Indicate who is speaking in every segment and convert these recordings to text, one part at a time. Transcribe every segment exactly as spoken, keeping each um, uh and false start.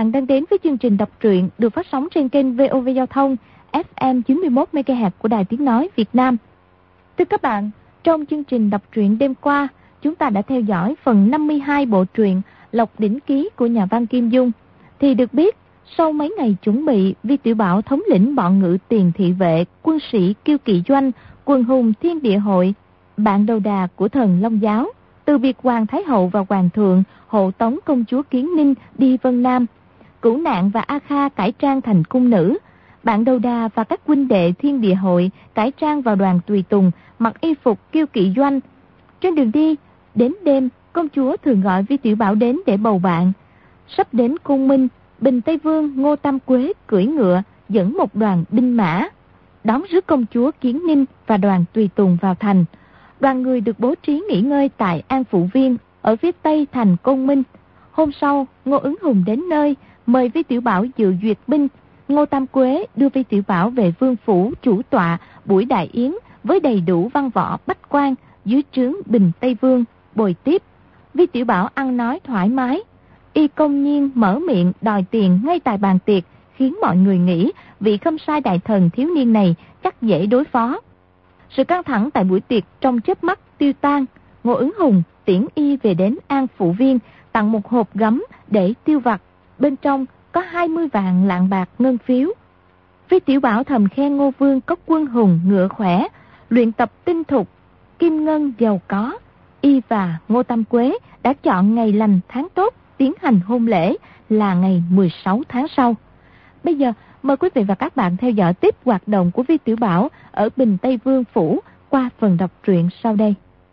Speaker 1: bạn đang đến với chương trình đọc truyện được phát sóng trên kênh vê o vê Giao thông ép em chín mươi mốt mê ga héc của Đài Tiếng Nói Việt Nam. Thưa các bạn, trong chương trình đọc truyện đêm qua, chúng ta đã theo dõi phần năm mươi hai bộ truyện Lộc Đỉnh Ký của nhà văn Kim Dung. Thì được biết, sau mấy ngày chuẩn bị, Vi Tiểu Bảo thống lĩnh bọn ngự tiền thị vệ, quân sĩ Kiêu Kỵ Doanh, quần hùng Thiên Địa Hội, bạn đầu đà của thần Long Giáo, từ việc Hoàng Thái Hậu và Hoàng Thượng hộ tống công chúa Kiến Ninh đi Vân Nam, Cửu Nạn và A Kha cải trang thành cung nữ, bạn đầu đà và các huynh đệ Thiên Địa Hội cải trang vào đoàn tùy tùng, mặc y phục Kiêu Kỵ Doanh. Trên đường đi, đến đêm, công chúa thường gọi Vi Tiểu Bảo đến để bầu bạn. Sắp đến cung Minh, Bình Tây Vương Ngô Tam Quế cưỡi ngựa dẫn một đoàn binh mã đón rước công chúa Kiến Ninh và đoàn tùy tùng vào thành. Đoàn người được bố trí nghỉ ngơi tại An Phụ Viên ở phía tây thành Côn Minh. Hôm sau, Ngô Ứng Hùng đến nơi mời Vi Tiểu Bảo dự duyệt binh. Ngô Tam Quế đưa Vi Tiểu Bảo về vương phủ chủ tọa buổi đại yến với đầy đủ văn võ bách quan dưới trướng Bình Tây Vương bồi tiếp. Vi Tiểu Bảo ăn nói thoải mái, y công nhiên mở miệng đòi tiền ngay tại bàn tiệc, khiến mọi người nghĩ vị khâm sai đại thần thiếu niên này chắc dễ đối phó. Sự căng thẳng tại buổi tiệc trong chớp mắt tiêu tan. Ngô Ứng Hùng tiễn y về đến An Phụ Viên, tặng một hộp gấm để tiêu vặt, bên trong có hai mươi vạn lạng bạc ngân phiếu. Vi Tiểu Bảo thầm khen Ngô Vương có quân hùng ngựa khỏe, luyện tập tinh thục, kim ngân giàu có. Y và Ngô Tam Quế đã chọn ngày lành tháng tốt tiến hành hôn lễ là ngày mười sáu tháng sau. Bây giờ mời quý vị và các bạn theo dõi tiếp hoạt động của Vi Tiểu Bảo ở Bình Tây Vương Phủ qua phần đọc truyện sau đây.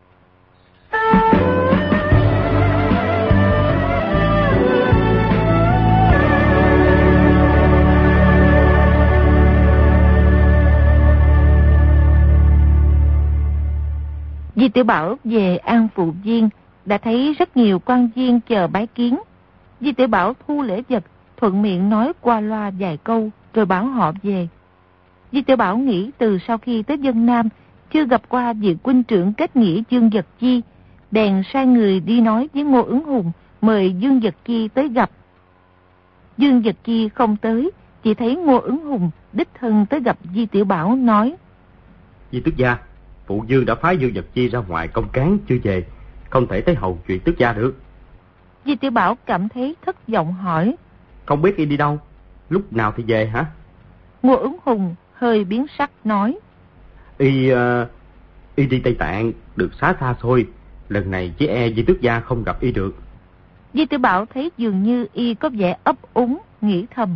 Speaker 1: Vi Tiểu Bảo về An Phụ Viên đã thấy rất nhiều quan viên chờ bái kiến. Vi Tiểu Bảo thu lễ vật, thuận miệng nói qua loa vài câu rồi bảo họ về. Vi Tiểu Bảo nghĩ từ sau khi tới Vân Nam chưa gặp qua vị huynh trưởng kết nghĩa Dương Vật Chi, bèn sai người đi nói với Ngô Ứng Hùng mời Dương Vật Chi tới gặp. Dương Vật Chi không tới, chỉ thấy Ngô Ứng Hùng đích thân tới gặp Vi Tiểu Bảo nói:
Speaker 2: Vi tước gia, phụ vương đã phái Dương Vật Chi ra ngoài công cán chưa về, không thể tới hầu chuyện tước gia được.
Speaker 1: Vi Tiểu Bảo cảm thấy thất vọng hỏi:
Speaker 2: Không biết y đi đâu, lúc nào thì về hả?
Speaker 1: Ngô Ứng Hùng hơi biến sắc nói:
Speaker 2: Y uh, y đi Tây Tạng, được xá xa xôi, lần này chỉ e Vi tước gia không gặp y được.
Speaker 1: Vi Tiểu Bảo thấy dường như y có vẻ ấp úng, nghĩ thầm: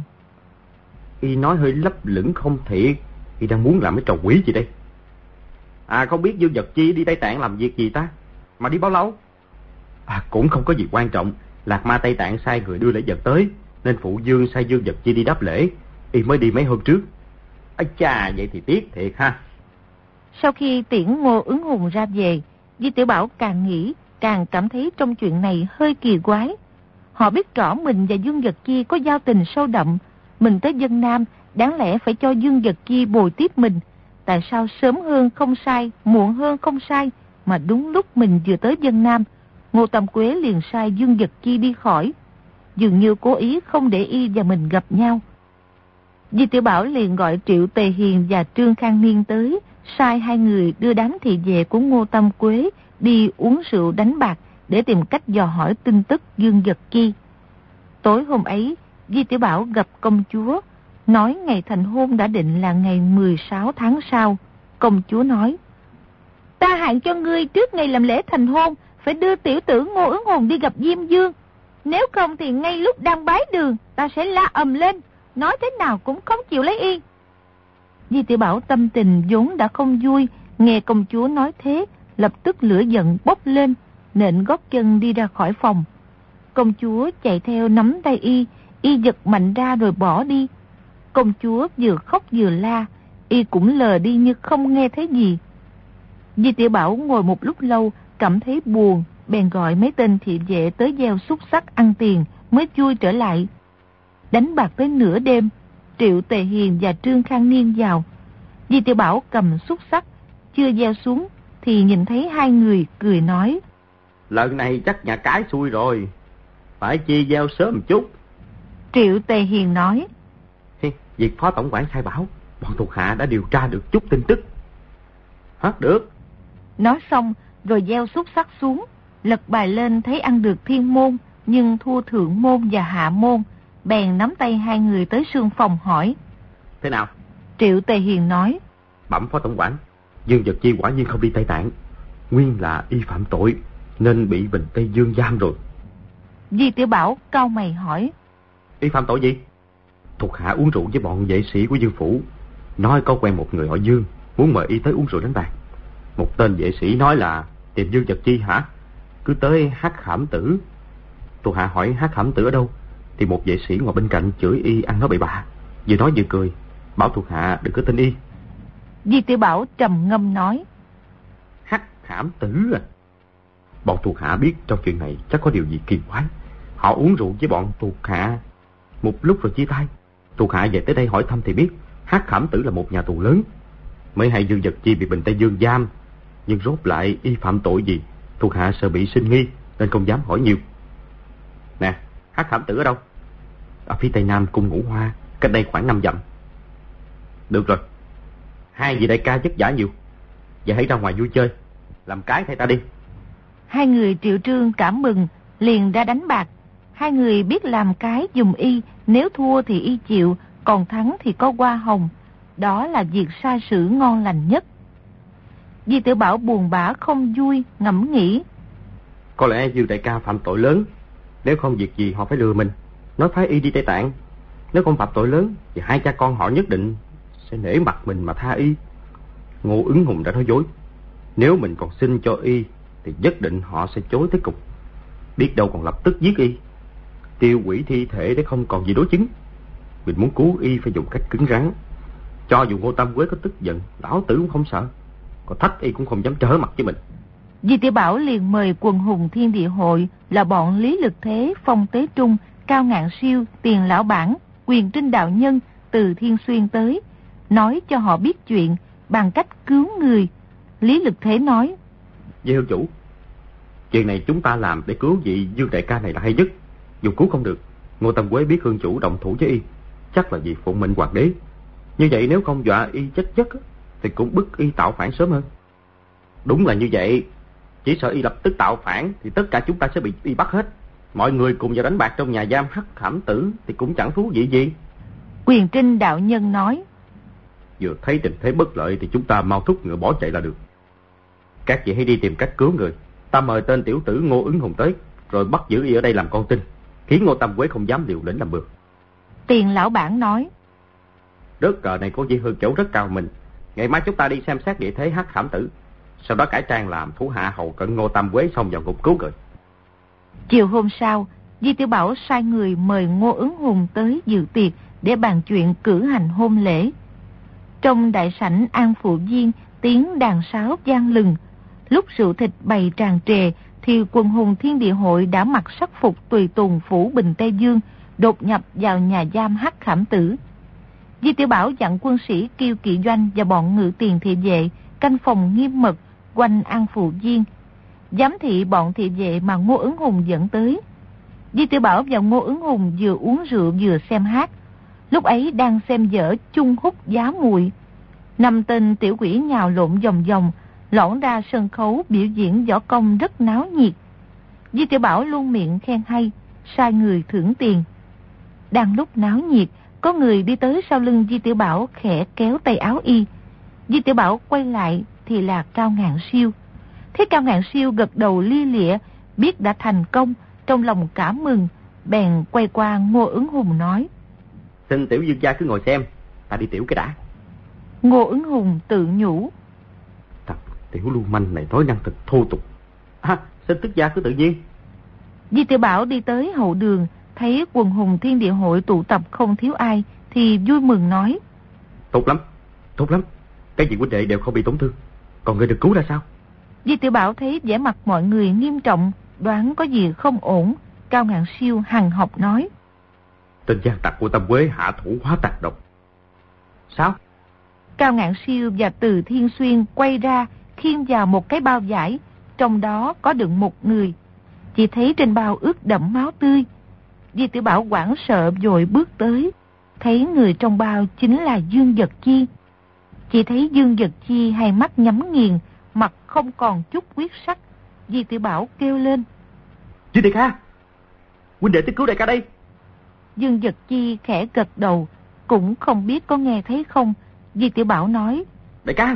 Speaker 2: Y nói hơi lấp lửng không thiệt, y đang muốn làm cái trò quỷ gì đây? À, không biết Dương Vật Chi đi Tây Tạng làm việc gì ta? Mà đi bao lâu? À, cũng không có gì quan trọng. Lạc Ma Tây Tạng sai người đưa lễ vật tới, nên phụ vương sai Dương Vật Chi đi đáp lễ. Y mới đi mấy hôm trước. Ây chà, vậy thì tiếc thiệt ha.
Speaker 1: Sau khi tiễn Ngô Ứng Hùng ra về, Vi Tiểu Bảo càng nghĩ càng cảm thấy trong chuyện này hơi kỳ quái. Họ biết rõ mình và Dương Vật Chi có giao tình sâu đậm. Mình tới Vân Nam đáng lẽ phải cho Dương Vật Chi bồi tiếp mình. Tại sao sớm hơn không sai, muộn hơn không sai, mà đúng lúc mình vừa tới Vân Nam, Ngô Tam Quế liền sai Dương Vật Chi đi khỏi, dường như cố ý không để y và mình gặp nhau. Vi Tiểu Bảo liền gọi Triệu Tề Hiền và Trương Khang Niên tới, sai hai người đưa đám thị vệ của Ngô Tam Quế đi uống rượu đánh bạc để tìm cách dò hỏi tin tức Dương Vật Chi. Tối hôm ấy, Vi Tiểu Bảo gặp công chúa, nói ngày thành hôn đã định là ngày mười sáu tháng sau. Công chúa nói: Ta hạn cho ngươi trước ngày làm lễ thành hôn phải đưa tiểu tử Ngô Ứng Hùng đi gặp Diêm Dương. Nếu không thì ngay lúc đang bái đường ta sẽ la ầm lên, nói thế nào cũng không chịu lấy y. Vi Tiểu Bảo tâm tình vốn đã không vui, nghe công chúa nói thế, lập tức lửa giận bốc lên, nện gót chân đi ra khỏi phòng. Công chúa chạy theo nắm tay y, y giật mạnh ra rồi bỏ đi. Công chúa vừa khóc vừa la, y cũng lờ đi như không nghe thấy gì. Vi Tiểu Bảo ngồi một lúc lâu, cảm thấy buồn, bèn gọi mấy tên thị vệ tới gieo xúc xắc ăn tiền, mới vui trở lại. Đánh bạc tới nửa đêm, Triệu Tề Hiền và Trương Khang Niên vào. Vi Tiểu Bảo cầm xúc xắc, chưa gieo xuống, thì nhìn thấy hai người cười nói:
Speaker 2: Lần này chắc nhà cái xui rồi, phải chi gieo sớm một chút.
Speaker 1: Triệu Tề Hiền nói:
Speaker 2: Việc phó tổng quản sai bảo, bọn thuộc hạ đã điều tra được chút tin tức. Hả, được.
Speaker 1: Nói xong rồi gieo xúc sắc xuống, lật bài lên thấy ăn được thiên môn, nhưng thua thượng môn và hạ môn. Bèn nắm tay hai người tới sương phòng hỏi:
Speaker 2: Thế nào?
Speaker 1: Triệu Tề Hiền nói:
Speaker 2: Bẩm phó tổng quản, Dương Vật Chi quả nhiên không đi Tây Tạng, nguyên là y phạm tội nên bị Bình Tây Dương giam rồi.
Speaker 1: Di Tiểu Bảo cau mày hỏi:
Speaker 2: Y phạm tội gì? Thuộc hạ uống rượu với bọn vệ sĩ của Dương phủ, nói có quen một người họ Dương, muốn mời y tới uống rượu đánh bạc. Một tên vệ sĩ nói là tìm Dương Vật Chi hả? Cứ tới Hắc Khảm Tử. Thuộc hạ hỏi Hắc Khảm Tử ở đâu, thì một vệ sĩ ngồi bên cạnh chửi y ăn nói bậy bạ, vừa nói vừa cười, bảo thuộc hạ đừng có tin y.
Speaker 1: Di Tiểu Bảo trầm ngâm nói:
Speaker 2: Hắc Khảm Tử à? Bọn thuộc hạ biết trong chuyện này chắc có điều gì kỳ quái. Họ uống rượu với bọn thuộc hạ một lúc rồi chia tay. Thuộc hạ về tới đây hỏi thăm thì biết Hắc Khảm Tử là một nhà tù lớn, mới hay Dương Vật Chi bị Bình Tây Dương giam, nhưng rốt lại y phạm tội gì, thuộc hạ sợ bị sinh nghi nên không dám hỏi nhiều. Nè, Hắc Khảm Tử ở đâu? Ở phía tây nam cung Ngũ Hoa, cách đây khoảng năm dặm. Được rồi, hai vị đại ca vất vả nhiều, giờ hãy ra ngoài vui chơi, làm cái thay ta đi.
Speaker 1: Hai người Triệu Trương cảm mừng, liền ra đánh bạc. Hai người biết làm cái dùm y, nếu thua thì y chịu, còn thắng thì có hoa hồng. Đó là việc sai sử ngon lành nhất. Di Tiểu Bảo buồn bã không vui, ngẫm nghĩ:
Speaker 2: Có lẽ Dương đại ca phạm tội lớn, nếu không việc gì họ phải lừa mình, nói phái y đi Tây Tạng. Nếu không phạm tội lớn thì hai cha con họ nhất định sẽ nể mặt mình mà tha y. Ngô Ứng Hùng đã nói dối, nếu mình còn xin cho y thì nhất định họ sẽ chối tới cùng, biết đâu còn lập tức giết y, tiêu hủy thi thể để không còn gì đối chứng. Mình muốn cứu y phải dùng cách cứng rắn, cho dù Ngô Tam Quế có tức giận, lão tử cũng không sợ, có thách y cũng không dám trở mặt với mình.
Speaker 1: Di Tiểu Bảo liền mời quần hùng Thiên Địa Hội là bọn Lý Lực Thế, Phong Tế Trung, Cao Ngạn Siêu, Tiền Lão Bản, Quyền Trinh Đạo Nhân từ Thiên Xuyên tới, nói cho họ biết chuyện bằng cách cứu người. Lý Lực Thế nói:
Speaker 2: Với hương chủ, chuyện này chúng ta làm để cứu vị Dương đại ca này là hay nhất. Dù cứu không được, Ngô Tam Quế biết hương chủ động thủ với y, chắc là vì phụng mệnh hoàng đế. Như vậy nếu không dọa y chết chất thì cũng bức y tạo phản sớm hơn. Đúng là như vậy, chỉ sợ y lập tức tạo phản thì tất cả chúng ta sẽ bị y bắt hết. Mọi người cùng vào đánh bạc trong nhà giam Hắc Khảm Tử thì cũng chẳng thú vị gì.
Speaker 1: Quyền Trinh Đạo Nhân nói:
Speaker 2: Vừa thấy tình thế bất lợi thì chúng ta mau thúc ngựa bỏ chạy là được. Các vị hãy đi tìm cách cứu người. Ta mời tên tiểu tử Ngô Ứng Hùng tới, rồi bắt giữ y ở đây làm con tin, khiến Ngô Tam Quế không dám liều lĩnh làm bừa.
Speaker 1: Tiền Lão Bản nói:
Speaker 2: Đất cờ này có Di Hương Chủ rất cao mình. Ngày mai chúng ta đi xem xét địa thế Hắc Khảm Tử, sau đó cải trang làm thủ hạ hầu cận Ngô Tam Quế xong vào ngục cứu người.
Speaker 1: Chiều hôm sau, Di Tiểu Bảo sai người mời Ngô Ứng Hùng tới dự tiệc để bàn chuyện cử hành hôn lễ. Trong đại sảnh An Phụ Viên, tiếng đàn sáo vang lừng. Lúc rượu thịt bày tràn trề thì quần hùng Thiên Địa Hội đã mặc sắc phục tùy tùng phủ Bình Tây Dương, đột nhập vào nhà giam Hắc Khảm Tử. Di Tiểu Bảo dặn quân sĩ Kiêu Kỵ Doanh và bọn ngự tiền thị vệ canh phòng nghiêm mật quanh An Phụ Viên, giám thị bọn thị vệ mà Ngô Ứng Hùng dẫn tới. Di Tiểu Bảo và Ngô Ứng Hùng vừa uống rượu vừa xem hát. Lúc ấy đang xem dở Chung Hút Giá Mùi. Năm tên tiểu quỷ nhào lộn vòng vòng, lõn ra sân khấu biểu diễn võ công rất náo nhiệt. Di Tiểu Bảo luôn miệng khen hay, sai người thưởng tiền. Đang lúc náo nhiệt, có người đi tới sau lưng Di Tiểu Bảo khẽ kéo tay áo y. Di Tiểu Bảo quay lại thì là Cao Ngạn Siêu. Thấy Cao Ngạn Siêu gật đầu lia lịa, biết đã thành công, trong lòng cảm mừng, bèn quay qua Ngô Ứng Hùng nói:
Speaker 2: Xin tiểu dương gia cứ ngồi xem, ta đi tiểu cái đã.
Speaker 1: Ngô Ứng Hùng tự nhủ:
Speaker 2: Thằng tiểu lưu manh này nói năng thật thô tục. À, xin tước gia cứ tự nhiên.
Speaker 1: Di Tiểu Bảo đi tới hậu đường, thấy quần hùng Thiên Địa Hội tụ tập không thiếu ai, thì vui mừng nói:
Speaker 2: Tốt lắm, tốt lắm, cái gì huynh đệ đều không bị tổn thương. Còn người được cứu ra sao?
Speaker 1: Di Tiểu Bảo thấy vẻ mặt mọi người nghiêm trọng, đoán có gì không ổn. Cao Ngạn Siêu hằn học nói:
Speaker 2: Tên gian tặc của Tam Quế hạ thủ quá tàn độc. Sao?
Speaker 1: Cao Ngạn Siêu và Từ Thiên Xuyên quay ra khiêng vào một cái bao vải, trong đó có đựng một người. Chỉ thấy trên bao ướt đẫm máu tươi.
Speaker 3: Di Tiểu Bảo hoảng sợ vội bước tới, thấy người trong bao chính là Dương Vật Chi. Chỉ thấy Dương Vật Chi hai mắt nhắm nghiền, mặt không còn chút huyết sắc. Di Tiểu Bảo kêu lên:
Speaker 2: Dương đại ca, huynh đệ tới cứu đại ca đây.
Speaker 3: Dương Vật Chi khẽ gật đầu, cũng không biết có nghe thấy không. Di Tiểu Bảo nói:
Speaker 2: Đại ca,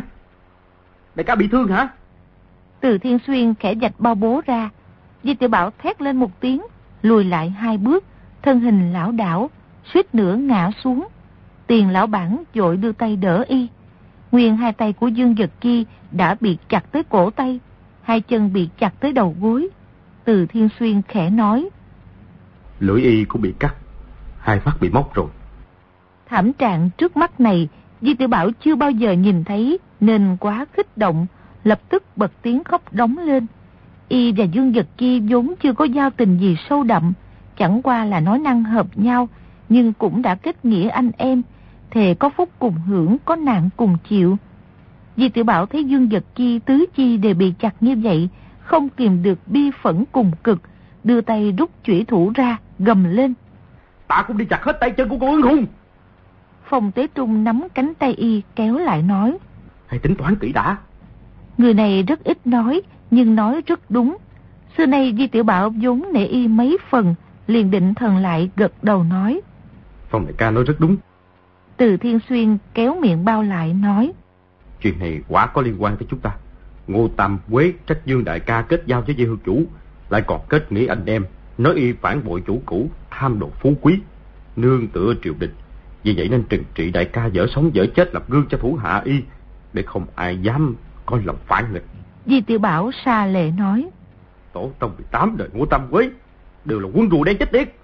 Speaker 2: đại ca bị thương hả?
Speaker 3: Từ Thiên Xuyên khẽ vạch bao bố ra. Di Tiểu Bảo thét lên một tiếng, lùi lại hai bước, thân hình lảo đảo, suýt nữa ngã xuống. Tiền lão bản vội đưa tay đỡ y. Nguyên hai tay của Dương Vật Chi đã bị chặt tới cổ tay, hai chân bị chặt tới đầu gối. Từ Thiên Xuyên khẽ nói:
Speaker 2: Lưỡi y cũng bị cắt, hai mắt bị móc rồi.
Speaker 3: Thảm trạng trước mắt này Di Tiểu Bảo chưa bao giờ nhìn thấy, nên quá kích động, lập tức bật tiếng khóc đống lên. Y và Dương Vật Chi vốn chưa có giao tình gì sâu đậm, chẳng qua là nói năng hợp nhau, nhưng cũng đã kết nghĩa anh em, thề có phúc cùng hưởng, có nạn cùng chịu. Di Tiểu Bảo thấy Dương Vật Chi tứ chi đều bị chặt như vậy, không kìm được bi phẫn cùng cực, đưa tay rút chủy thủ ra, gầm lên:
Speaker 2: Ta cũng đi chặt hết tay chân của cô Ứng Hùng.
Speaker 3: Phong Tế Trung nắm cánh tay y kéo lại nói:
Speaker 2: Hãy tính toán kỹ đã.
Speaker 3: Người này rất ít nói, nhưng nói rất đúng. Xưa nay Di Tiểu Bảo vốn nể y mấy phần, liền định thần lại gật đầu nói:
Speaker 2: Phong đại ca nói rất đúng.
Speaker 3: Từ Thiên Xuyên kéo miệng bao lại nói:
Speaker 2: Chuyện này quả có liên quan tới chúng ta. Ngô Tam Quế trách Dương đại ca kết giao với Di Hương chủ, lại còn kết nghĩa anh em, nói y phản bội chủ cũ, tham đồ phú quý, nương tựa triều đình. Vì vậy nên trừng trị đại ca dở sống dở chết, lập gương cho thủ hạ y, để không ai dám coi lòng phản nghịch.
Speaker 3: Di Tiểu Bảo xa lệ nói:
Speaker 2: Tổ tông mười tám đời Ngô Tam Quế đều là quân rùa đen chết tiệt.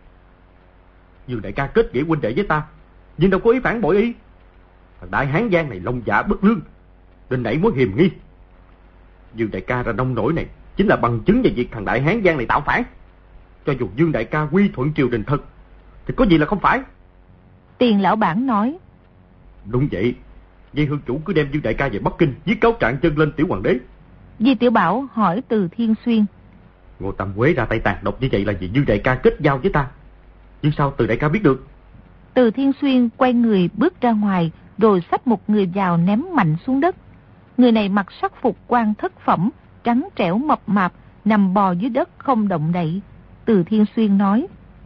Speaker 2: Dương đại ca kết nghĩa huynh đệ với ta, nhưng đâu có ý phản bội y. Thằng Đại Hán Giang này lòng dạ bất lương, nên nảy mối hiềm nghi. Dương đại ca ra nông nổi này chính là bằng chứng về việc thằng Đại Hán Giang này tạo phản. Cho dù Dương đại ca quy thuận triều đình thật, thì có gì là không phải.
Speaker 3: Tiền lão bản nói:
Speaker 2: Đúng vậy, Di Hương chủ cứ đem Dương đại ca về Bắc Kinh, viết cáo trạng chân lên tiểu hoàng đế.
Speaker 3: Di Tiểu Bảo hỏi Từ Thiên Xuyên:
Speaker 2: Ngô Tam Quế ra tay tàn độc như vậy là vì Dương đại ca kết giao với ta, nhưng sao Từ đại ca biết được?
Speaker 3: Từ Thiên Xuyên quay người bước ra ngoài, rồi xách một người vào ném mạnh xuống đất. Người này mặc sắc phục quan thất phẩm, trắng trẻo mập mạp, nằm bò dưới đất không động đậy. Từ Thiên Xuyên nói: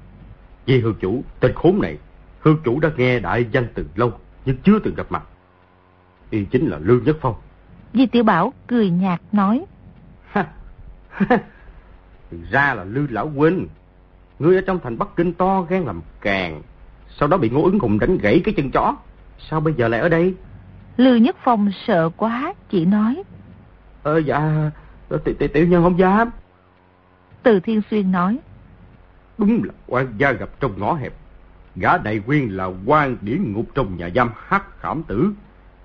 Speaker 2: Di Hương chủ, tên khốn này, Hương chủ đã nghe đại danh từ lâu, nhưng chưa từng gặp mặt. Y chính là Lư Nhất Phong.
Speaker 3: Di Tiểu Bảo cười nhạt nói:
Speaker 2: Thì ra là Lư lão huynh. Ngươi ở trong thành Bắc Kinh to gan làm càng, sau đó bị Ngô Ứng Hùng đánh gãy cái chân chó, sao bây giờ lại ở đây?
Speaker 3: Lư Nhất Phong sợ quá, chỉ nói:
Speaker 2: Ờ dạ, tiểu nhân không dám.
Speaker 3: Từ Thiên Xuyên nói:
Speaker 2: Đúng là quan gia gặp trong ngõ hẹp, gã đại quyên là quan điển ngục trong nhà giam Hắc Khảm Tử.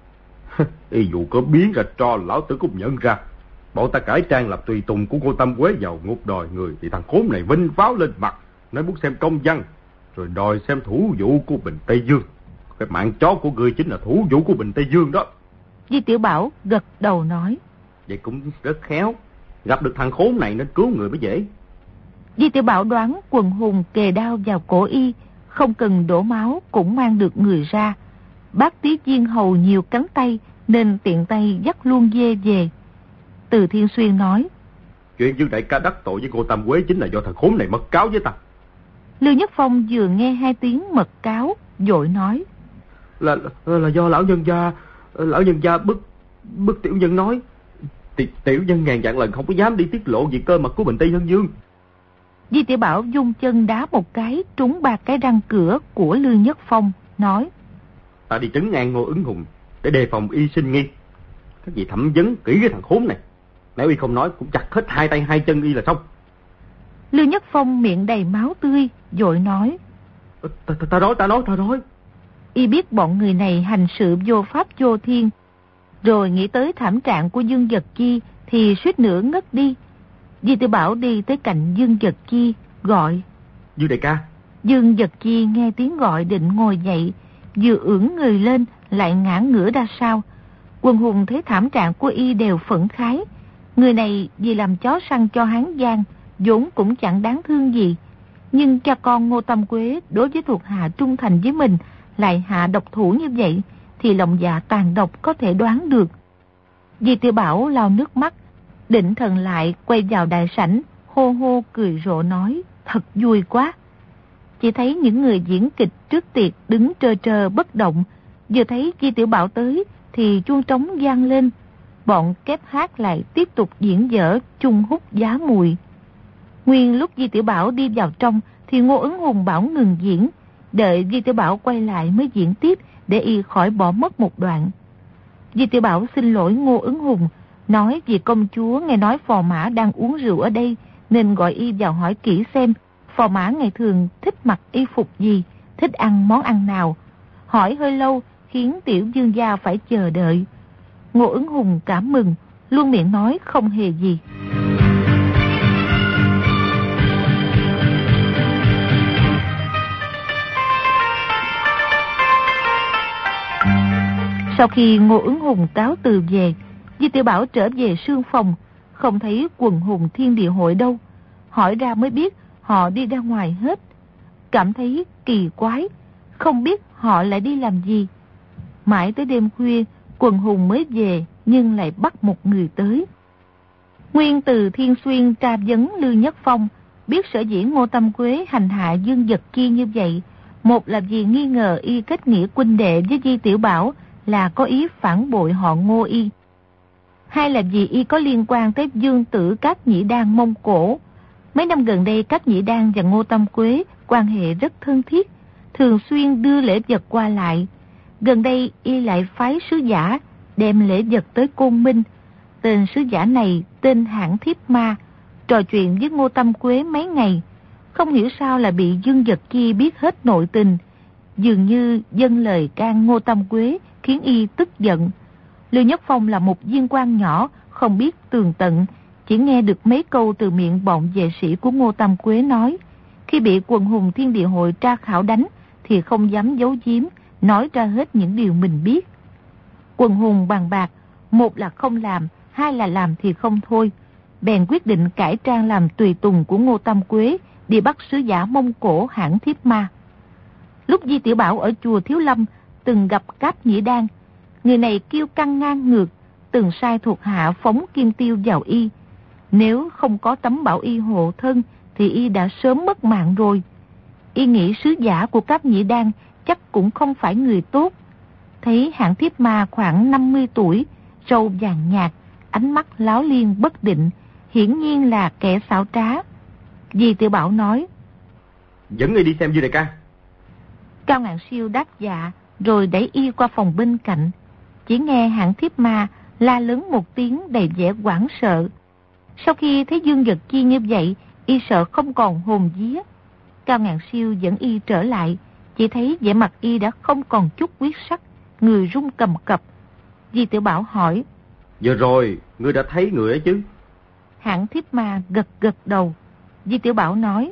Speaker 2: Y dù có biến ra cho lão tử cũng nhận ra, bọn ta cải trang làm tùy tùng của Ngô Tam Quế vào ngục đòi người, thì thằng khốn này vinh pháo lên mặt, nói muốn xem công văn, rồi đòi xem thủ vụ của Bình Tây Dương. Cái mạng chó của ngươi chính là thủ vụ của Bình Tây Dương đó.
Speaker 3: Di Tiểu Bảo gật đầu nói:
Speaker 2: Vậy cũng rất khéo, gặp được thằng khốn này nên cứu người mới dễ.
Speaker 3: Di Tiểu Bảo đoán Quần Hùng kề đao vào cổ y, không cần đổ máu cũng mang được người ra. Bác Tí Viên hầu nhiều cánh tay, nên tiện tay dắt luôn dê về. Từ Thiên Xuyên nói:
Speaker 2: Chuyện Dương đại ca đắc tội với Ngô Tam Quế chính là do thằng khốn này mật cáo với ta.
Speaker 3: Lưu Nhất Phong vừa nghe hai tiếng mật cáo, vội nói:
Speaker 2: Là, là là do lão nhân gia, lão nhân gia bức bức tiểu nhân nói. Tiểu, tiểu nhân ngàn vạn lần không có dám đi tiết lộ việc cơ mật của Bình Tây Hân Dương.
Speaker 3: Di Tiểu Bảo dung chân đá một cái trúng ba cái răng cửa của Lưu Nhất Phong, nói:
Speaker 2: Ta đi trấn an Ngô Ứng Hùng để đề phòng y sinh nghi. Các vị thẩm vấn kỹ cái thằng khốn này, nếu y không nói cũng chặt hết hai tay hai chân y là xong.
Speaker 3: Lưu Nhất Phong miệng đầy máu tươi, vội nói:
Speaker 2: Ta, ta, ta nói, ta nói, ta nói.
Speaker 3: Y biết bọn người này hành sự vô pháp vô thiên, rồi nghĩ tới thảm trạng của Dương Vật Chi thì suýt nữa ngất đi. Di Tiểu Bảo đi tới cạnh Dương Vật Chi, gọi:
Speaker 2: Dương đại ca.
Speaker 3: Dương Vật Chi nghe tiếng gọi định ngồi dậy, vừa ưỡn người lên lại ngã ngửa ra sau. Quần hùng thấy thảm trạng của y đều phẫn khái. Người này vì làm chó săn cho Hán Giang, vốn cũng chẳng đáng thương gì. Nhưng cha con Ngô Tam Quế đối với thuộc hạ trung thành với mình lại hạ độc thủ như vậy, thì lòng dạ tàn độc có thể đoán được. Di Tiểu Bảo lau nước mắt, định thần lại quay vào đại sảnh, hô hô cười rộ nói, thật vui quá. Chỉ thấy những người diễn kịch trước tiệc đứng trơ trơ bất động, vừa thấy Di Tiểu Bảo tới thì chuông trống vang lên. Bọn kép hát lại tiếp tục diễn dở chung hút giá mùi. Nguyên lúc Di Tiểu Bảo đi vào trong thì Ngô Ứng Hùng bảo ngừng diễn, đợi Di Tiểu Bảo quay lại mới diễn tiếp để y khỏi bỏ mất một đoạn. Di Tiểu Bảo xin lỗi Ngô Ứng Hùng, nói vì công chúa nghe nói phò mã đang uống rượu ở đây nên gọi y vào hỏi kỹ xem phò mã ngày thường thích mặc y phục gì, thích ăn món ăn nào. Hỏi hơi lâu khiến tiểu vương gia phải chờ đợi. Ngô Ứng Hùng cảm mừng, luôn miệng nói không hề gì. Sau khi Ngô Ứng Hùng cáo từ về, Di Tiểu Bảo trở về sương phòng, không thấy quần hùng thiên địa hội đâu. Hỏi ra mới biết họ đi ra ngoài hết. Cảm thấy kỳ quái, không biết họ lại đi làm gì. Mãi tới đêm khuya, quần hùng mới về nhưng lại bắt một người tới. Nguyên từ Thiên Xuyên tra vấn Lư Nhất Phong, biết sở dĩ Ngô Tam Quế hành hạ Dương Vật Chi như vậy. Một là vì nghi ngờ y kết nghĩa huynh đệ với Di Tiểu Bảo là có ý phản bội họ Ngô y. Hai là vì y có liên quan tới Dương tử Cát Nhĩ Đan Mông Cổ. Mấy năm gần đây Cát Nhĩ Đan và Ngô Tam Quế quan hệ rất thân thiết, thường xuyên đưa lễ vật qua lại. Gần đây y lại phái sứ giả đem lễ vật tới Côn Minh. Tên sứ giả này tên Hãn Thiếp Ma, trò chuyện với Ngô Tam Quế mấy ngày. Không hiểu sao là bị Dương Vật Chi biết hết nội tình. Dường như dâng lời can Ngô Tam Quế khiến y tức giận. Lưu Nhất Phong là một viên quan nhỏ, không biết tường tận, chỉ nghe được mấy câu từ miệng bọn vệ sĩ của Ngô Tam Quế nói. Khi bị quần hùng thiên địa hội tra khảo đánh thì không dám giấu giếm, nói ra hết những điều mình biết. Quần hùng bàn bạc, một là không làm, hai là làm thì không thôi. Bèn quyết định cải trang làm tùy tùng của Ngô Tam Quế, đi bắt sứ giả Mông Cổ Hãn Thiếp Ma. Lúc Di Tiểu Bảo ở chùa Thiếu Lâm từng gặp Cát Nhĩ Đan, người này kiêu căng ngang ngược, từng sai thuộc hạ phóng kim tiêu vào y. Nếu không có tấm bảo y hộ thân thì y đã sớm mất mạng rồi. Y nghĩ sứ giả của Cát Nhĩ Đan chắc cũng không phải người tốt. Thấy Hãn Thiếp Ma khoảng năm mươi tuổi, râu vàng nhạt, ánh mắt láo liên bất định, hiển nhiên là kẻ xảo trá. Di Tiểu Bảo nói:
Speaker 2: dẫn y đi xem Dư đại ca.
Speaker 3: Cao Ngạn Siêu đáp dạ, rồi đẩy y qua phòng bên cạnh. Chỉ nghe Hãn Thiếp Ma la lớn một tiếng đầy vẻ hoảng sợ. Sau khi thấy Dương Vật Chi như vậy, y sợ không còn hồn vía. Cao Ngạn Siêu dẫn y trở lại, chỉ thấy vẻ mặt y đã không còn chút huyết sắc, người run cầm cập. Di Tiểu Bảo hỏi:
Speaker 2: vừa rồi ngươi đã thấy người ấy chứ?
Speaker 3: Hãn Thiếp Ma gật gật đầu. Di Tiểu Bảo nói: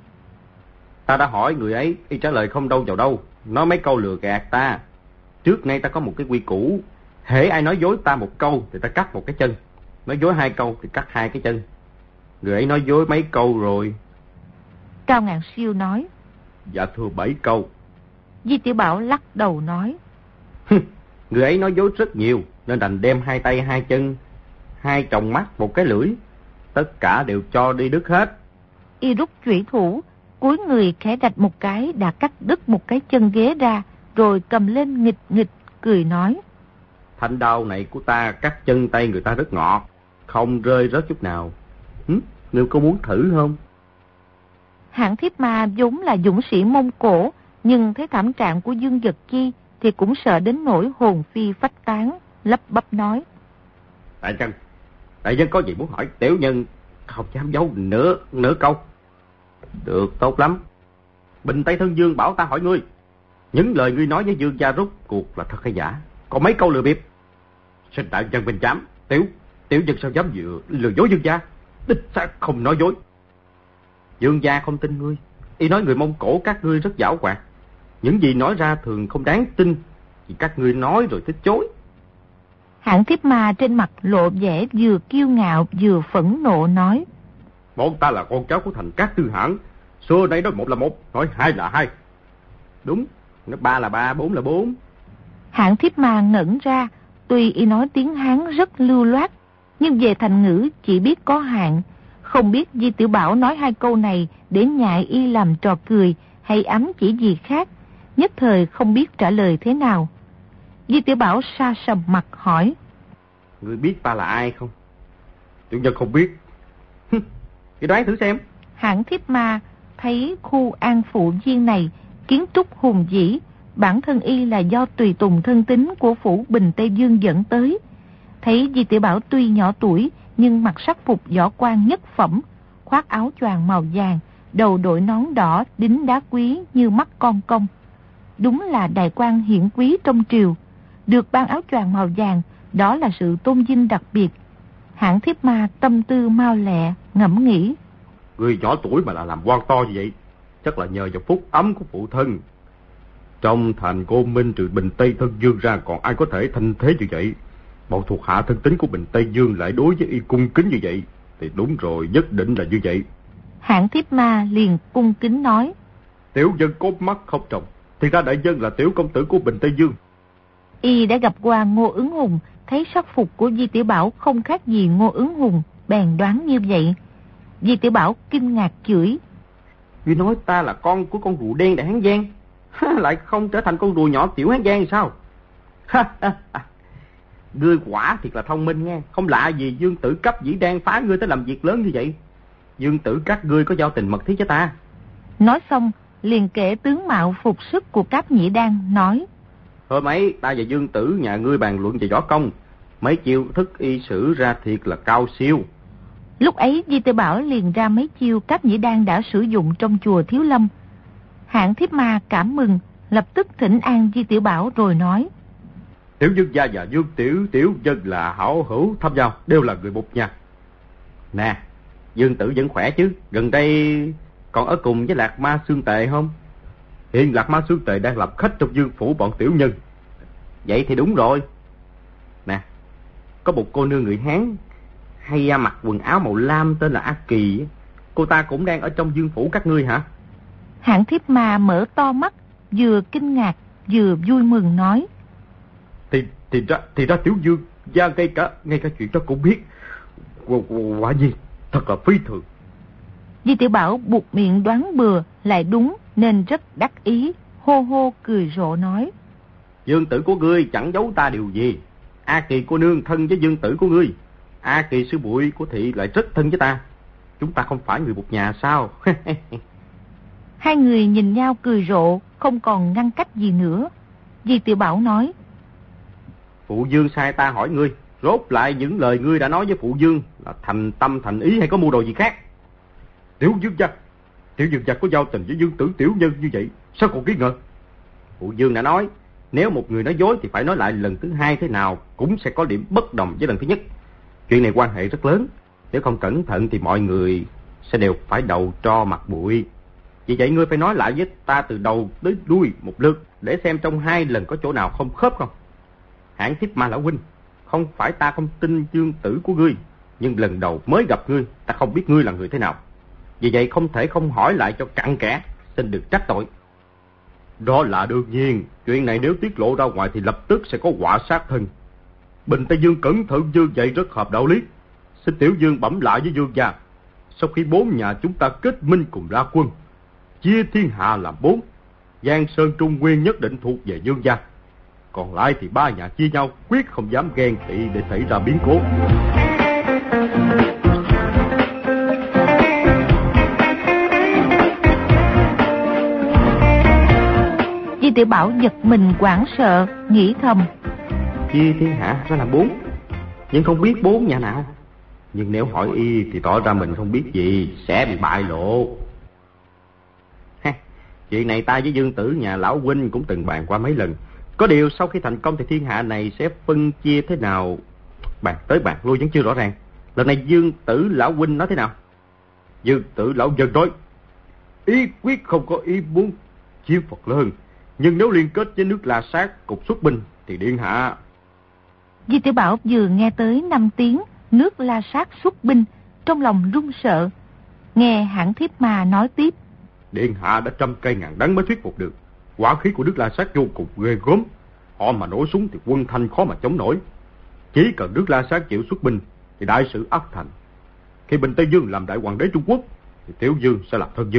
Speaker 2: ta đã hỏi người ấy, y trả lời không đâu vào đâu, nói mấy câu lừa gạt ta. Trước nay ta có một cái quy củ, hễ ai nói dối ta một câu thì ta cắt một cái chân, nói dối hai câu thì cắt hai cái chân. Người ấy nói dối mấy câu rồi?
Speaker 3: Cao Ngạn Siêu nói:
Speaker 2: dạ thưa bảy câu.
Speaker 3: Di Tiểu Bảo lắc đầu nói:
Speaker 2: người ấy nói dối rất nhiều, nên đành đem hai tay hai chân, hai tròng mắt, một cái lưỡi, tất cả đều cho đi đứt hết.
Speaker 3: Y rút chủy thủ, cúi người khẽ đạch một cái đã cắt đứt một cái chân ghế ra, rồi cầm lên nghịch nghịch cười nói:
Speaker 2: thanh đao này của ta cắt chân tay người ta rất ngọt, không rơi rớt chút nào. Hứ, ngươi có muốn thử không?
Speaker 3: Hãn Thiếp Ma vốn là dũng sĩ Mông Cổ, nhưng thấy thảm trạng của Dương Vật Chi thì cũng sợ đến nỗi hồn phi phách tán, lắp bắp nói:
Speaker 2: đại nhân, đại nhân có gì muốn hỏi, tiểu nhân không dám giấu nửa nửa câu. Được, tốt lắm. Bình Tây Thân Dương bảo ta hỏi ngươi, những lời ngươi nói với Dương gia rốt cuộc là thật hay giả? Còn mấy câu lừa bịp? Xin đại nhân bình chám, tiểu tiểu nhân sao dám vừa lừa dối Dương gia? Đích xác không nói dối. Dương gia không tin ngươi, y nói người Mông Cổ các ngươi rất giảo hoạt, những gì nói ra thường không đáng tin, vì các ngươi nói rồi thích chối.
Speaker 3: Hãn Thiếp Ma trên mặt lộ vẻ vừa kiêu ngạo vừa phẫn nộ nói:
Speaker 2: bọn ta là con cháu của thành Cát Tư Hãn, Xưa nay nói một là một, nói hai là hai. Đúng, nói ba là ba, bốn là bốn.
Speaker 3: Hạng Thiếp Ma ngẩn ra, tuy y nói tiếng Hán rất lưu loát, nhưng về thành ngữ chỉ biết có hạn, không biết Di Tiểu Bảo nói hai câu này để nhại y làm trò cười hay ám chỉ gì khác, nhất thời không biết trả lời thế nào. Di Tiểu Bảo sa sầm mặt hỏi:
Speaker 2: Ngươi biết ta là ai không? Chủ nhân không biết. Ngươi đoán thử xem.
Speaker 3: Hạng Thiếp Ma thấy khu an phụ viên này kiến trúc hùng vĩ, bản thân y là do tùy tùng thân tín của phủ Bình Tây Dương dẫn tới. Thấy Di Tiểu Bảo tuy nhỏ tuổi nhưng mặc sắc phục võ quan nhất phẩm, khoác áo choàng màu vàng, đầu đội nón đỏ đính đá quý như mắt con công. Đúng là đại quan hiển quý trong triều, được ban áo choàng màu vàng, đó là sự tôn vinh đặc biệt. Hạng Thiếp Ma tâm tư mau lẹ, ngẫm nghĩ.
Speaker 2: Người nhỏ tuổi mà là làm quan to như vậy, chắc là nhờ vào phúc ấm của phụ thân. Trong thành Côn Minh trừ Bình Tây Thân Dương ra còn ai có thể thanh thế như vậy? Bọn thuộc hạ thân tín của Bình Tây Dương lại đối với y cung kính như vậy, thì đúng rồi, nhất định là như vậy.
Speaker 3: Hạng Thiếp Ma liền cung kính nói:
Speaker 2: Tiểu dân cốt mắt không trồng, thì ra đại dân là tiểu công tử của Bình Tây Dương.
Speaker 3: Y đã gặp qua Ngô Ứng Hùng, thấy sắc phục của Di Tiểu Bảo không khác gì Ngô Ứng Hùng, bèn đoán như vậy. Di Tiểu Bảo kinh ngạc chửi:
Speaker 2: Ngươi nói ta là con của con rùa đen Đại Hán Giang, lại không trở thành con rùa nhỏ tiểu Hán Giang sao? Ngươi quả thiệt là thông minh nghe, không lạ gì Dương Tử cấp dĩ đang phá ngươi tới làm việc lớn như vậy. Dương Tử các ngươi có giao tình mật thiết với ta.
Speaker 3: Nói xong liền kể tướng mạo phục sức của Cáp Nhĩ Đan, nói:
Speaker 2: Hôm ấy ta và Dương Tử nhà ngươi bàn luận về võ công, mấy chiêu thức y sử ra thiệt là cao siêu.
Speaker 3: Lúc ấy Di Tiểu Bảo liền ra mấy chiêu Cáp Nhĩ Đan đã sử dụng trong chùa Thiếu Lâm. Hạng Thiếp Ma cảm mừng, lập tức thỉnh an Di Tiểu Bảo rồi nói:
Speaker 2: Tiểu Dương gia và Dương Tiểu Tiểu Dân là hảo hữu thâm giao, đều là người một nhà. Nè, Dương Tử vẫn khỏe chứ? Gần đây còn ở cùng với Lạc Ma Xương Tề không? Hiện Lạc Ma Xương Tề đang làm khách trong Dương phủ bọn tiểu nhân. Vậy thì đúng rồi. Nè, có một cô nương người Hán hay mặc quần áo màu lam tên là A Kỳ, cô ta cũng đang ở trong Dương phủ các ngươi hả?
Speaker 3: Hạng Thiếp Ma mở to mắt, vừa kinh ngạc vừa vui mừng nói:
Speaker 2: Thì thì ra thì ra Tiểu Dương gia ngay cả ngay cả chuyện đó cũng biết. Quả nhiên thật là phi thường.
Speaker 3: Di Tiểu Bảo buộc miệng đoán bừa lại đúng nên rất đắc ý, hô hô cười rộ nói:
Speaker 2: Dương Tử của ngươi chẳng giấu ta điều gì. A Kỳ cô nương thân với Dương Tử của ngươi, A Kỳ sư muội của thị lại rất thân với ta. Chúng ta không phải người một nhà sao?
Speaker 3: Hai người nhìn nhau cười rộ, không còn ngăn cách gì nữa. Di Tiểu Bảo nói:
Speaker 2: Phụ Dương sai ta hỏi ngươi, rốt lại những lời ngươi đã nói với Phụ Dương là thành tâm thành ý hay có mưu đồ gì khác? Tiểu Dương gia, Tiểu Dương gia có giao tình với Dương Tử tiểu nhân như vậy, sao còn nghi ngờ? Phụ Dương đã nói, nếu một người nói dối thì phải nói lại lần thứ hai thế nào cũng sẽ có điểm bất đồng với lần thứ nhất. Chuyện này quan hệ rất lớn, nếu không cẩn thận thì mọi người sẽ đều phải đầu tro mặt bụi. Vì vậy ngươi phải nói lại với ta từ đầu tới đuôi một lượt, để xem trong hai lần có chỗ nào không khớp không. Hạng Thiếp Ma lão huynh, không phải ta không tin Dương Tử của ngươi, nhưng lần đầu mới gặp ngươi, ta không biết ngươi là người thế nào. Vì vậy không thể không hỏi lại cho cặn kẽ, xin được trách tội. Đó là đương nhiên, chuyện này nếu tiết lộ ra ngoài thì lập tức sẽ có họa sát thân. Bình Tây Dương cẩn thận như vậy rất hợp đạo lý. Xin Tiểu Dương bẩm lại với Dương gia, sau khi bốn nhà chúng ta kết minh cùng ra quân, chia thiên hạ làm bốn, Giang Sơn Trung Nguyên nhất định thuộc về Dương gia. Còn lại thì ba nhà chia nhau, quyết không dám ghen tị để xảy ra biến cố.
Speaker 3: Di Tiểu Bảo giật mình hoảng sợ, nghĩ thầm:
Speaker 2: Chia thiên hạ ra làm bốn, nhưng không biết bốn nhà nào. Nhưng nếu hỏi y thì tỏ ra mình không biết gì, sẽ bị bại lộ. Ha, chuyện này ta với Dương Tử nhà lão huynh cũng từng bàn qua mấy lần. Có điều sau khi thành công thì thiên hạ này sẽ phân chia thế nào, bàn tới bàn lui vẫn chưa rõ ràng. Lần này Dương Tử lão huynh nói thế nào? Dương Tử lão dân nói, ý quyết không có ý muốn chiếm Phật lớn, nhưng nếu liên kết với nước La Sát cục xuất binh thì điện hạ.
Speaker 3: Di Tiểu Bảo vừa nghe tới năm tiếng nước La Sát xuất binh, trong lòng run sợ. Nghe Hạng Thiếp Ma nói tiếp:
Speaker 2: Điện hạ đã trăm cây ngàn đắng mới thuyết phục được. Quả khí của Đức La Sát vô cùng ghê gớm. Họ mà nổ súng thì quân Thanh khó mà chống nổi. Chỉ cần Đức La Sát chịu xuất binh thì đại sự ắt thành. Khi Bình Tây Dương làm đại hoàng đế Trung Quốc thì Tiểu Dương sẽ làm thân dương.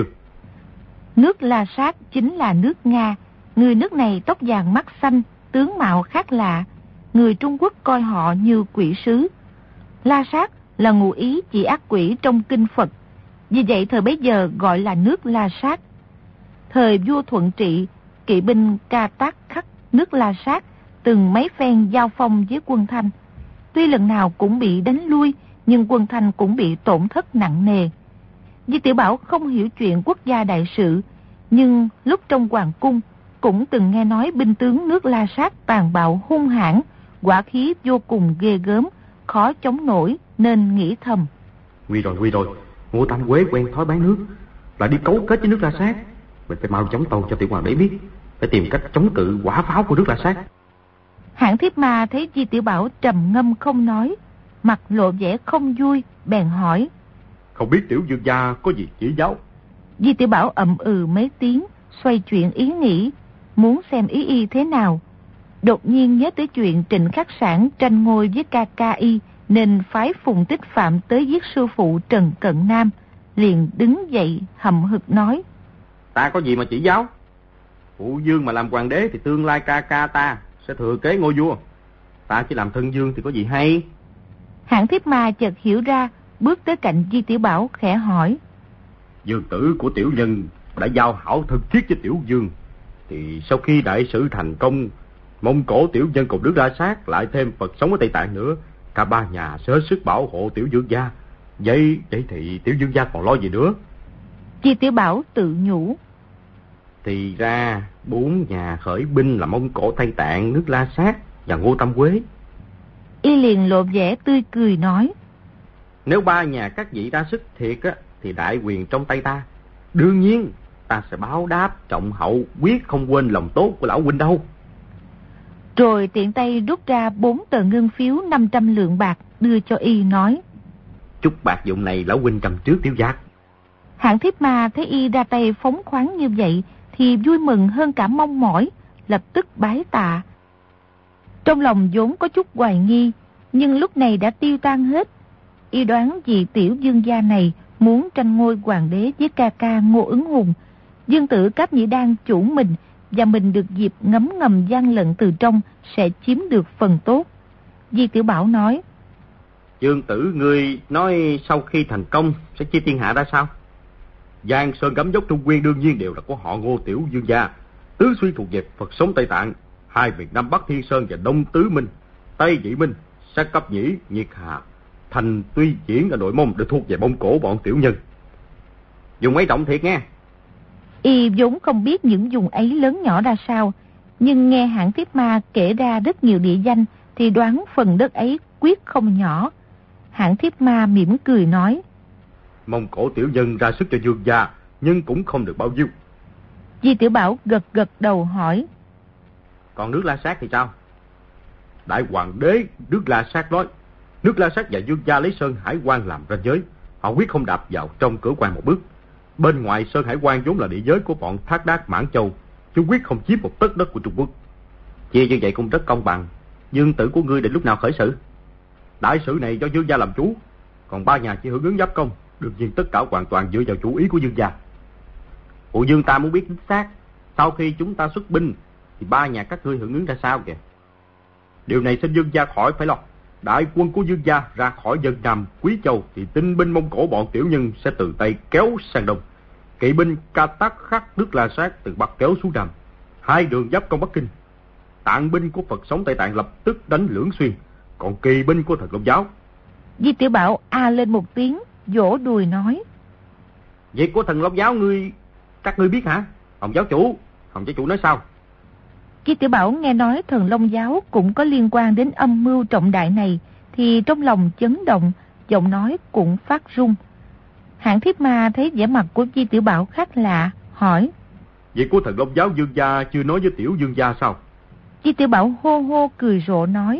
Speaker 3: Nước La Sát chính là nước Nga. Người nước này tóc vàng mắt xanh, tướng mạo khác lạ. Người Trung Quốc coi họ như quỷ sứ. La Sát là ngụ ý chỉ ác quỷ trong kinh Phật. Vì vậy thời bấy giờ gọi là nước La Sát. Thời vua Thuận Trị, kỵ binh Ca Tác Khắc nước La Sát từng mấy phen giao phong với quân Thanh. Tuy lần nào cũng bị đánh lui, nhưng quân Thanh cũng bị tổn thất nặng nề. Di Tiểu Bảo không hiểu chuyện quốc gia đại sự, nhưng lúc trong hoàng cung cũng từng nghe nói binh tướng nước La Sát tàn bạo hung hãn, quả khí vô cùng ghê gớm, khó chống nổi, nên nghĩ thầm.
Speaker 2: Nguy rồi, nguy rồi, Ngô Tam Quế quen thói bán nước, lại đi cấu kết với nước La Sát. Mình phải mau chóng tâu cho tiểu hoàng đế biết, phải tìm cách chống cự quả pháo của nước La Sát.
Speaker 3: Hạng Thiếp Ma thấy Di Tiểu Bảo trầm ngâm không nói, mặt lộ vẻ không vui, bèn hỏi.
Speaker 2: Không biết tiểu dương gia có gì chỉ giáo?
Speaker 3: Di Tiểu Bảo ậm ừ mấy tiếng, xoay chuyện ý nghĩ, muốn xem ý y thế nào. Đột nhiên nhớ tới chuyện Trịnh Khắc Sản tranh ngôi với ca ca y, nên phái Phùng Tích Phạm tới giết sư phụ Trần Cận Nam. Liền đứng dậy hậm hực nói.
Speaker 2: Ta có gì mà chỉ giáo? Phụ dương mà làm hoàng đế thì tương lai ca ca ta sẽ thừa kế ngôi vua. Ta chỉ làm thân dương thì có gì hay?
Speaker 3: Hạng Thiếp Ma chợt hiểu ra, bước tới cạnh Di Tiểu Bảo khẽ hỏi.
Speaker 2: Dương tử của tiểu nhân đã giao hảo thân thiết với tiểu dương, thì sau khi đại sự thành công, Mông Cổ tiểu nhân cùng nước La Sát lại thêm Phật sống ở Tây Tạng nữa, cả ba nhà sẽ hết sức bảo hộ tiểu dương gia. Vậy vậy thì tiểu dương gia còn lo gì nữa?
Speaker 3: Di Tiểu Bảo tự nhủ.
Speaker 2: Thì ra bốn nhà khởi binh là Mông Cổ, Tây Tạng, nước La Sát và Ngô Tam Quế.
Speaker 3: Y liền lộ vẻ tươi cười nói.
Speaker 2: Nếu ba nhà các vị ra sức thiệt á, thì đại quyền trong tay ta. Đương nhiên ta sẽ báo đáp trọng hậu, quyết không quên lòng tốt của lão huynh đâu.
Speaker 3: Rồi tiện tay rút ra bốn tờ ngân phiếu năm trăm lượng bạc đưa cho y nói.
Speaker 2: Chút bạc dụng này lão huynh cầm trước tiểu giác.
Speaker 3: Hạng Thiếp Ma thấy y ra tay phóng khoáng như vậy thì vui mừng hơn cả mong mỏi, lập tức bái tạ. Trong lòng vốn có chút hoài nghi, nhưng lúc này đã tiêu tan hết. Y đoán vì tiểu dương gia này muốn tranh ngôi hoàng đế với ca ca Ngô Ứng Hùng, dương tử Cáp Nhĩ Đan chủ mình và mình được dịp ngấm ngầm gian lận từ trong sẽ chiếm được phần tốt. Di Tiểu Bảo nói.
Speaker 2: Dương tử ngươi nói sau khi thành công sẽ chia thiên hạ ra sao? Giang Sơn Gấm Dốc Trung Nguyên đương nhiên đều là của họ Ngô tiểu dương gia. Tứ Xuyên thuộc về Phật sống Tây Tạng, hai miền Nam Bắc Thiên Sơn và Đông Tứ Minh, Tây Dị Minh, Sát Cấp Nhĩ, Nhiệt Hà, Thành Tuy Diễn ở nội Mông được thuộc về Mông Cổ bọn tiểu nhân. Dùng ấy trọng thiệt nghe.
Speaker 3: Y vốn không biết những vùng ấy lớn nhỏ ra sao, nhưng nghe Hạng Thiếp Ma kể ra rất nhiều địa danh thì đoán phần đất ấy quyết không nhỏ. Hạng Thiếp Ma mỉm cười nói.
Speaker 2: Mông Cổ tiểu nhân ra sức cho dương gia, nhưng cũng không được bao nhiêu.
Speaker 3: Di Tiểu Bảo gật gật đầu hỏi.
Speaker 2: Còn nước La Sát thì sao? Đại hoàng đế nước La Sát nói, nước La Sát và dương gia lấy Sơn Hải Quan làm ranh giới, họ quyết không đạp vào trong cửa quan một bước. Bên ngoài Sơn Hải Quan vốn là địa giới của bọn Thác Đác Mãn Châu, chúng quyết không chiếm một tấc đất của Trung Quốc. Chia như vậy cũng rất công bằng. Dương tử của ngươi định lúc nào khởi sự? Đại sự này do dương gia làm chủ, còn ba nhà chỉ hưởng ứng giáp công, đương nhiên tất cả hoàn toàn dựa vào chủ ý của dương gia. Phụ dương ta muốn biết chính xác, sau khi chúng ta xuất binh thì ba nhà các ngươi hưởng ứng ra sao kìa. Điều này xin dương gia khỏi phải lo. Đại quân của dương gia ra khỏi dân Nam Quý Châu thì tinh binh Mông Cổ bọn tiểu nhân sẽ từ Tây kéo sang Đông, kỵ binh Ca Tác Khắc nước La Sát từ Bắc kéo xuống Nam, hai đường giáp công Bắc Kinh. Tạng binh của Phật sống Tây Tạng lập tức đánh Lưỡng Xuyên, còn kỳ binh của Thần Long Giáo.
Speaker 3: Di Tiểu Bảo a lên một tiếng, vỗ đùi nói.
Speaker 2: Việc của Thần Long Giáo ngươi, các ngươi biết hả? Hồng giáo chủ, Hồng giáo chủ nói sao?
Speaker 3: Di Tiểu Bảo nghe nói Thần Long Giáo cũng có liên quan đến âm mưu trọng đại này, thì trong lòng chấn động, giọng nói cũng phát run. Hạng Thiếp Ma thấy vẻ mặt của Di Tiểu Bảo khác lạ, hỏi.
Speaker 2: Việc của Thần Long Giáo dương gia chưa nói với tiểu dương gia sao?
Speaker 3: Di Tiểu Bảo hô hô cười rộ nói.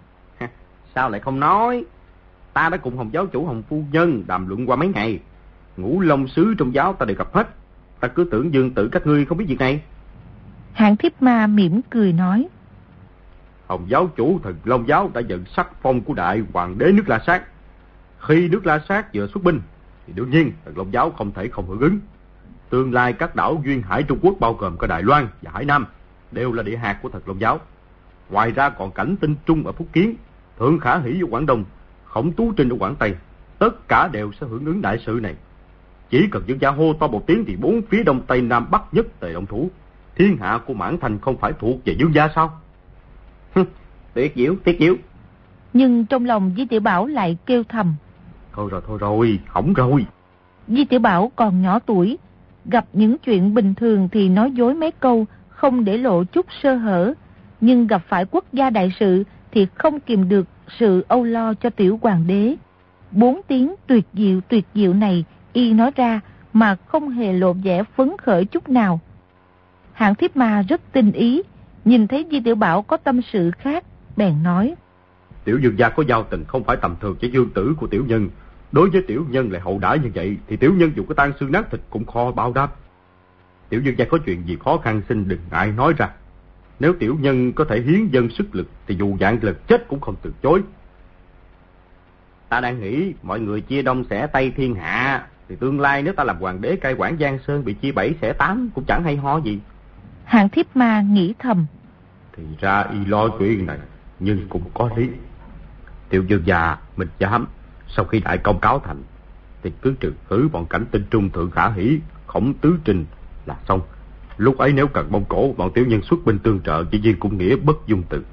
Speaker 2: Sao lại không nói? Ta đã cùng Hồng giáo chủ Hồng phu nhân đàm luận qua mấy ngày. Ngũ Long sứ trong giáo ta đều gặp hết. ta cứ tưởng Dương tử các ngươi không biết việc này.
Speaker 3: Hạng Thiếp Ma mỉm cười nói.
Speaker 2: Hồng giáo chủ Thần Long giáo đã nhận sắc phong của đại hoàng đế nước La Sát. Khi nước La Sát vừa xuất binh thì đương nhiên Thần Long giáo không thể không hưởng ứng. Tương lai các đảo duyên hải Trung Quốc bao gồm cả Đài Loan và Hải Nam đều là địa hạt của Thần Long giáo. Ngoài ra còn Cảnh Tinh Trung ở Phúc Kiến, Thượng Khả Hỷ ở Quảng Đông, Khổng Tú Trinh ở Quảng Tây, tất cả đều sẽ hưởng ứng đại sự này. Chỉ cần Dương gia hô to một tiếng thì bốn phía đông tây nam bắc nhất tề động thủ. Thiên hạ của Mãn Thành không phải thuộc về Dương gia sao? Tuyệt diệu, tuyệt diệu.
Speaker 3: Nhưng trong lòng Di Tiểu Bảo lại kêu thầm.
Speaker 2: Thôi rồi, thôi rồi, hỏng rồi.
Speaker 3: Di Tiểu Bảo còn nhỏ tuổi, gặp những chuyện bình thường thì nói dối mấy câu, không để lộ chút sơ hở. Nhưng gặp phải quốc gia đại sự thì không kìm được sự âu lo cho tiểu hoàng đế. Bốn tiếng tuyệt diệu tuyệt diệu này y nói ra mà không hề lộ vẻ phấn khởi chút nào. Hạng Thiếp Ma rất tinh ý, nhìn thấy Di Tiểu Bảo có tâm sự khác, bèn nói.
Speaker 2: Tiểu Dương gia có giao tình không phải tầm thường với dương tử của tiểu nhân. Đối với tiểu nhân lại hậu đãi như vậy thì tiểu nhân dù có tan xương nát thịt cũng khó báo đáp. Tiểu Dương gia có chuyện gì khó khăn xin đừng ngại nói ra. Nếu tiểu nhân có thể hiến dân sức lực thì dù dạng lực chết cũng không từ chối. Ta đang nghĩ mọi người chia đông xẻ tây thiên hạ, thì tương lai nếu ta làm hoàng đế cai quản Giang Sơn bị chia bảy xẻ tám cũng chẳng hay ho gì.
Speaker 3: Hạng Thiếp Ma nghĩ thầm.
Speaker 2: Thì ra y lo chuyện này, nhưng cũng có lý. Tiểu Dương già mình dám, sau khi đại công cáo thành thì cứ trừ khử bọn Cảnh Tinh Trung, Thượng Khả Hỷ, Khổng Tứ Trình là xong. Lúc ấy nếu cần Mông Cổ, bọn tiểu nhân xuất binh tương trợ, chỉ viên cũng nghĩa bất dung từ.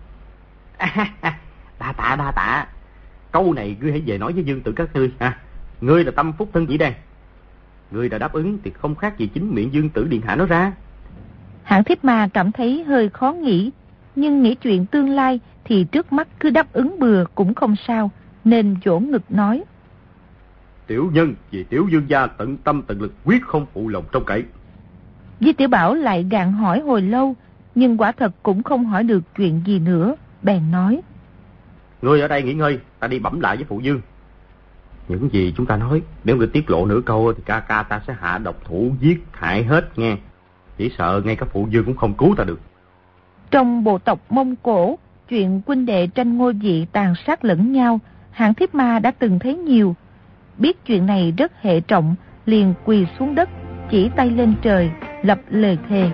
Speaker 2: Đa tạ đa tạ. Câu này ngươi hãy về nói với Dương tử các ngươi ha. Ngươi là tâm phúc thân dĩ đan. Ngươi đã đáp ứng thì không khác gì chính miệng Dương tử điện hạ nói ra.
Speaker 3: Hạng Thiếp Ma cảm thấy hơi khó nghĩ, nhưng nghĩ chuyện tương lai thì trước mắt cứ đáp ứng bừa cũng không sao, nên vỗ ngực nói.
Speaker 2: Tiểu nhân vì tiểu Dương gia tận tâm tận lực, quyết không phụ lòng trông cậy.
Speaker 3: Di Tiểu Bảo lại gạn hỏi hồi lâu, nhưng quả thật cũng không hỏi được chuyện gì nữa, bèn nói.
Speaker 2: Ngươi ở đây nghỉ ngơi, ta đi bẩm lại với phụ Dương. Những gì chúng ta nói, nếu ngươi tiết lộ nửa câu thì ca ca ta sẽ hạ độc thủ giết hại hết nghe. Chỉ sợ ngay cả phụ Dương cũng không cứu ta được.
Speaker 3: Trong bộ tộc Mông Cổ, chuyện huynh đệ tranh ngôi vị tàn sát lẫn nhau, Hạng Thiếp Ma đã từng thấy nhiều. Biết chuyện này rất hệ trọng, liền quỳ xuống đất, chỉ tay lên trời, lập lời thề.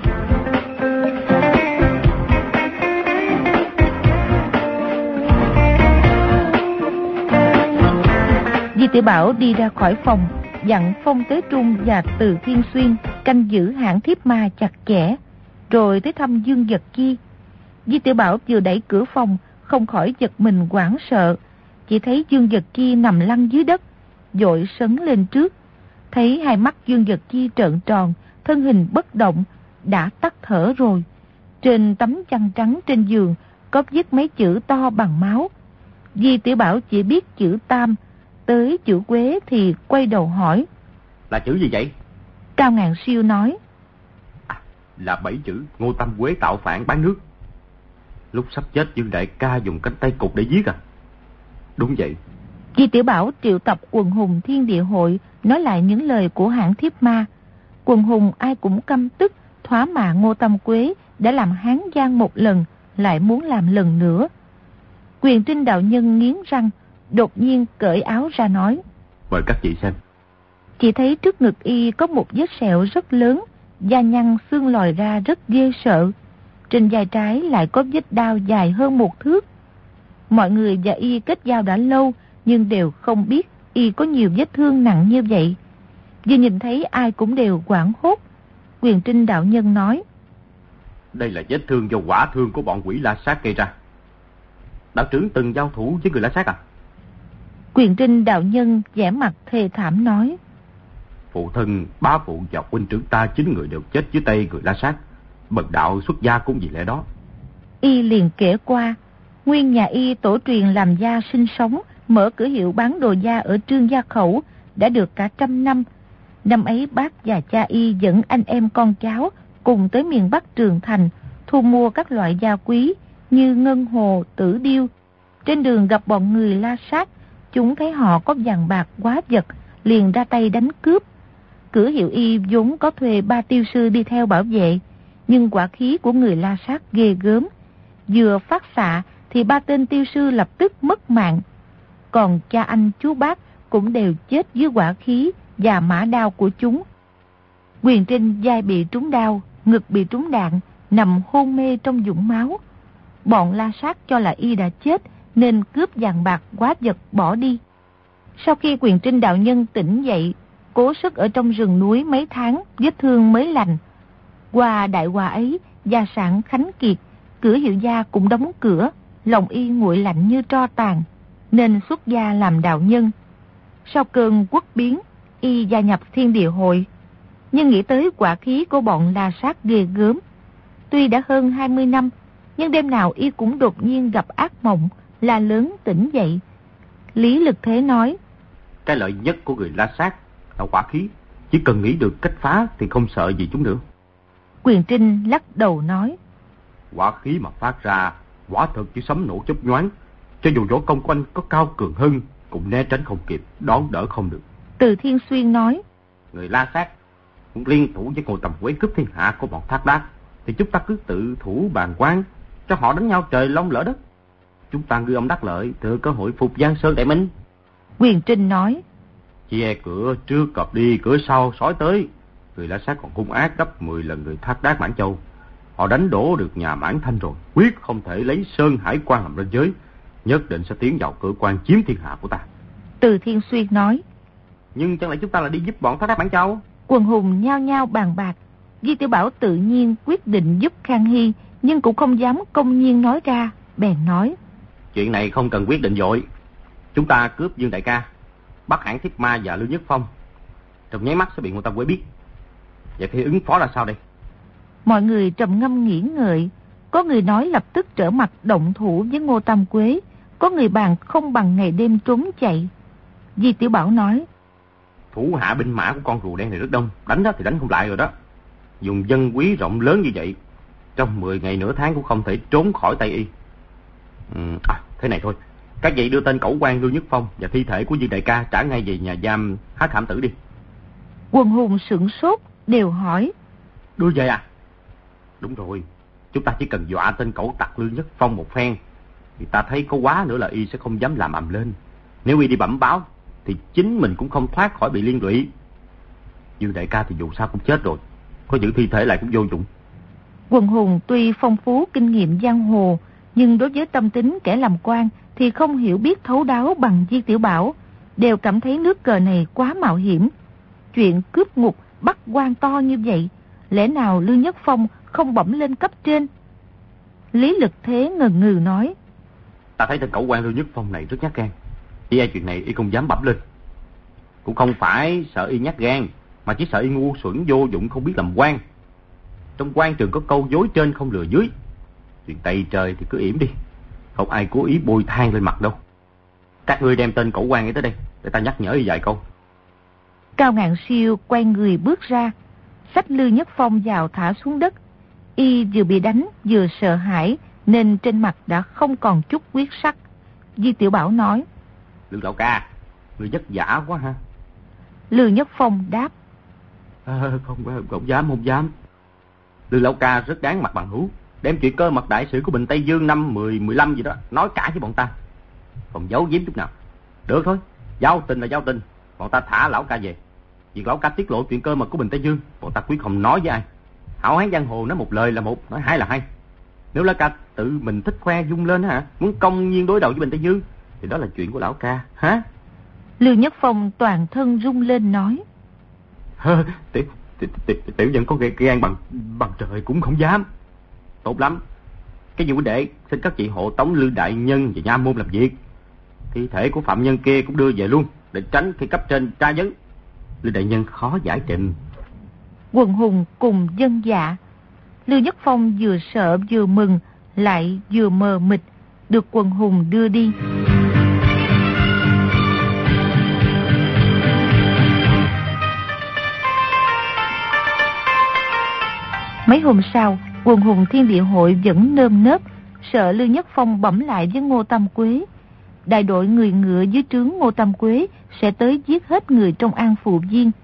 Speaker 3: Di Tiểu Bảo đi ra khỏi phòng, dặn Phong Tế Trung và Từ Thiên Xuyên canh giữ Hạng Thiếp Ma chặt chẽ, rồi tới thăm Dương Vật Chi. Di Tiểu Bảo vừa đẩy cửa phòng, không khỏi giật mình hoảng sợ, chỉ thấy Dương Vật Chi nằm lăn dưới đất, vội sấn lên trước, thấy hai mắt Dương Vật Chi trợn tròn, thân hình bất động, đã tắt thở rồi. Trên tấm chăn trắng trên giường có viết mấy chữ to bằng máu. Di Tiểu Bảo chỉ biết chữ Tam, tới chữ Quế thì quay đầu hỏi.
Speaker 2: Là chữ gì vậy?
Speaker 3: Cao Ngạn Siêu nói.
Speaker 2: À, là bảy chữ Ngô Tam Quế tạo phản bán nước. Lúc sắp chết Dương đại ca dùng cánh tay cụt để giết à? Đúng vậy.
Speaker 3: Di Tiểu Bảo triệu tập quần hùng Thiên Địa Hội nói lại những lời của Hạng Thiếp Ma. Quần hùng ai cũng căm tức, thoá mạ Ngô Tam Quế đã làm Hán Giang một lần, lại muốn làm lần nữa. Quyền Trinh đạo nhân nghiến răng, đột nhiên cởi áo ra nói.
Speaker 2: Mời các vị xem.
Speaker 3: Chỉ thấy trước ngực y có một vết sẹo rất lớn, da nhăn xương lòi ra rất ghê sợ. Trên vai trái lại có vết đao dài hơn một thước. Mọi người và y kết giao đã lâu, nhưng đều không biết y có nhiều vết thương nặng như vậy. Vừa nhìn thấy ai cũng đều hoảng hốt. Quyền Trinh đạo nhân nói.
Speaker 2: Đây là vết thương do quả thương của bọn quỷ La Sát gây ra. Đạo trưởng từng giao thủ với người La Sát à?
Speaker 3: Quyền Trinh đạo nhân vẻ mặt thê thảm nói.
Speaker 2: Phụ thân, bá phụ và huynh trưởng ta chín người đều chết dưới tay người La Sát. Bần đạo xuất gia cũng vì lẽ đó.
Speaker 3: Y liền kể qua, nguyên nhà y tổ truyền làm gia sinh sống, mở cửa hiệu bán đồ da ở Trương Gia Khẩu đã được cả trăm năm. Năm ấy bác và cha y dẫn anh em con cháu cùng tới miền Bắc Trường Thành thu mua các loại da quý như ngân hồ, tử điêu. Trên đường gặp bọn người La Sát, chúng thấy họ có vàng bạc quá vật, liền ra tay đánh cướp. Cử Hiệu Y vốn có thuê ba tiêu sư đi theo bảo vệ, nhưng quả khí của người La Sát ghê gớm. Vừa phát xạ thì ba tên tiêu sư lập tức mất mạng. Còn cha anh chú bác cũng đều chết dưới quả khí và mã đao của chúng. Quyền Trinh vai bị trúng đao, ngực bị trúng đạn, nằm hôn mê trong vũng máu. Bọn La Sát cho là y đã chết nên cướp vàng bạc quá vật bỏ đi. Sau khi Quyền Trinh đạo nhân tỉnh dậy, cố sức ở trong rừng núi mấy tháng, vết thương mới lành. Qua đại hòa ấy, gia sản khánh kiệt, Cửa Hiệu gia cũng đóng cửa, lòng y nguội lạnh như tro tàn, nên xuất gia làm đạo nhân. Sau cơn quốc biến, y gia nhập Thiên Địa Hội, nhưng nghĩ tới quả khí của bọn La Sát ghê gớm. Tuy đã hơn hai mươi năm, nhưng đêm nào y cũng đột nhiên gặp ác mộng, la lớn tỉnh dậy. Lý Lực Thế nói:
Speaker 2: Cái lợi nhất của người La Sát là quả khí, chỉ cần nghĩ được cách phá thì không sợ gì chúng nữa.
Speaker 3: Quyền Trinh lắc đầu nói:
Speaker 2: Quả khí mà phát ra quả thực chỉ sấm nổ chớp nhoáng, cho dù võ công của anh có cao cường hơn cũng né tránh không kịp, đón đỡ không được.
Speaker 3: Từ Thiên Xuyên nói:
Speaker 2: Người La Sát cũng liên thủ với Ngô Tam Quế cướp thiên hạ của bọn Thác Đác, thì chúng ta cứ tự thủ bàn quan, cho họ đánh nhau trời long lỡ đất. Chúng ta ngư ông đắc lợi, thừa cơ hội phục Giang Sơn đại minh.
Speaker 3: Quyền Trinh nói:
Speaker 2: Che cửa trước cọp đi, cửa sau sói tới. Người La Sát còn hung ác gấp mười lần người Thác Đác Mãn Châu. Họ đánh đổ được nhà Mãn Thanh rồi, quyết không thể lấy Sơn Hải quan làm ranh giới, nhất định sẽ tiến vào cửa quan chiếm thiên hạ của ta.
Speaker 3: Từ Thiên Xuyên nói:
Speaker 2: Nhưng chẳng lẽ chúng ta là đi giúp bọn Thác Đác Mãn Châu?
Speaker 3: Quần hùng nhao nhao bàn bạc. Di Tiểu Bảo tự nhiên quyết định giúp Khang Hy, nhưng cũng không dám công nhiên nói ra, bèn nói:
Speaker 2: Chuyện này không cần quyết định vội. Chúng ta cướp Dương đại ca, bắt hãng Thiết Ma và Lưu Nhất Phong, trong nháy mắt sẽ bị Ngô Tam Quế biết. Vậy thì ứng phó là sao đây?
Speaker 3: Mọi người trầm ngâm nghĩ ngợi. Có người nói lập tức trở mặt động thủ với Ngô Tam Quế, có người bàn không bằng ngày đêm trốn chạy. Di Tiểu Bảo nói:
Speaker 2: Thủ hạ binh mã của con rùa đen này rất đông, đánh đó thì đánh không lại rồi đó. Dùng dân quý rộng lớn như vậy, trong mười ngày nửa tháng cũng không thể trốn khỏi tay y. Ừ, à, thế này thôi, các vị đưa tên cẩu quan Lưu Nhất Phong và thi thể của Dương đại ca trả ngay về nhà giam Hắc Hàm Tử đi.
Speaker 3: Quần hùng sửng sốt, đều hỏi:
Speaker 2: Đưa về à? Đúng rồi, chúng ta chỉ cần dọa tên cẩu tặc Lưu Nhất Phong một phen, thì ta thấy có quá nữa là y sẽ không dám làm ầm lên. Nếu y đi bẩm báo thì chính mình cũng không thoát khỏi bị liên lụy. Dương đại ca thì dù sao cũng chết rồi, có giữ thi thể lại cũng vô dụng.
Speaker 3: Quần hùng tuy phong phú kinh nghiệm giang hồ, nhưng đối với tâm tính kẻ làm quan thì không hiểu biết thấu đáo bằng Di Tiểu Bảo, đều cảm thấy nước cờ này quá mạo hiểm. Chuyện cướp ngục bắt quan to như vậy, lẽ nào Lưu Nhất Phong không bẩm lên cấp trên? Lý Lực Thế ngần ngừ nói:
Speaker 2: Ta thấy tên cẩu quan Lưu Nhất Phong này rất nhát gan, y ai chuyện này y không dám bẩm lên. Cũng không phải sợ y nhát gan, mà chỉ sợ y ngu xuẩn vô dụng không biết làm quan. Trong quan trường có câu dối trên không lừa dưới. Chuyện Tây trời thì cứ yểm đi, không ai cố ý bôi than lên mặt đâu. Các ngươi đem tên cẩu quan ấy tới đây, để ta nhắc nhở y vài câu.
Speaker 3: Cao Ngạn Siêu quay người bước ra, xách Lưu Nhất Phong vào thả xuống đất. Y vừa bị đánh vừa sợ hãi, nên trên mặt đã không còn chút huyết sắc. Di Tiểu Bảo nói:
Speaker 2: Lưu lão ca, người vất vả quá ha.
Speaker 3: Lưu Nhất Phong đáp:
Speaker 2: À, không, không dám, không dám. Lưu lão ca rất đáng mặt bằng hữu, đem chuyện cơ mật đại sự của Bình Tây Dương năm mười, mười lăm gì đó nói cả với bọn ta, không giấu giếm chút nào. Được thôi, giao tình là giao tình, bọn ta thả lão ca về. Việc lão ca tiết lộ chuyện cơ mật của Bình Tây Dương, bọn ta quyết không nói với ai. Hảo hán giang hồ nói một lời là một, nói hai là hai. Nếu lão ca tự mình thích khoe dung lên hả, muốn công nhiên đối đầu với Bình Tây Dương, thì đó là chuyện của lão ca, hả?
Speaker 3: Lưu Nhất Phong toàn thân rung lên nói:
Speaker 2: Tiểu, tiểu, tiểu, tiểu nhân có gan bằng bằng trời cũng không dám. Tốt lắm, cái gì quý đệ xin các chị hộ tống Lưu đại nhân và nha môn làm việc. Thi thể của phạm nhân kia cũng đưa về luôn, để tránh khi cấp trên tra vấn. Lưu đại nhân khó giải trình.
Speaker 3: Quần hùng cùng dân dạ. Lưu Nhất Phong vừa sợ vừa mừng, lại vừa mờ mịt, được quần hùng đưa đi. Mấy hôm sau, quần hùng Thiên Địa Hội vẫn nơm nớp, sợ Lưu Nhất Phong bẩm lại với Ngô Tam Quế. Đại đội người ngựa dưới trướng Ngô Tam Quế sẽ tới giết hết người trong An Phụ Viên.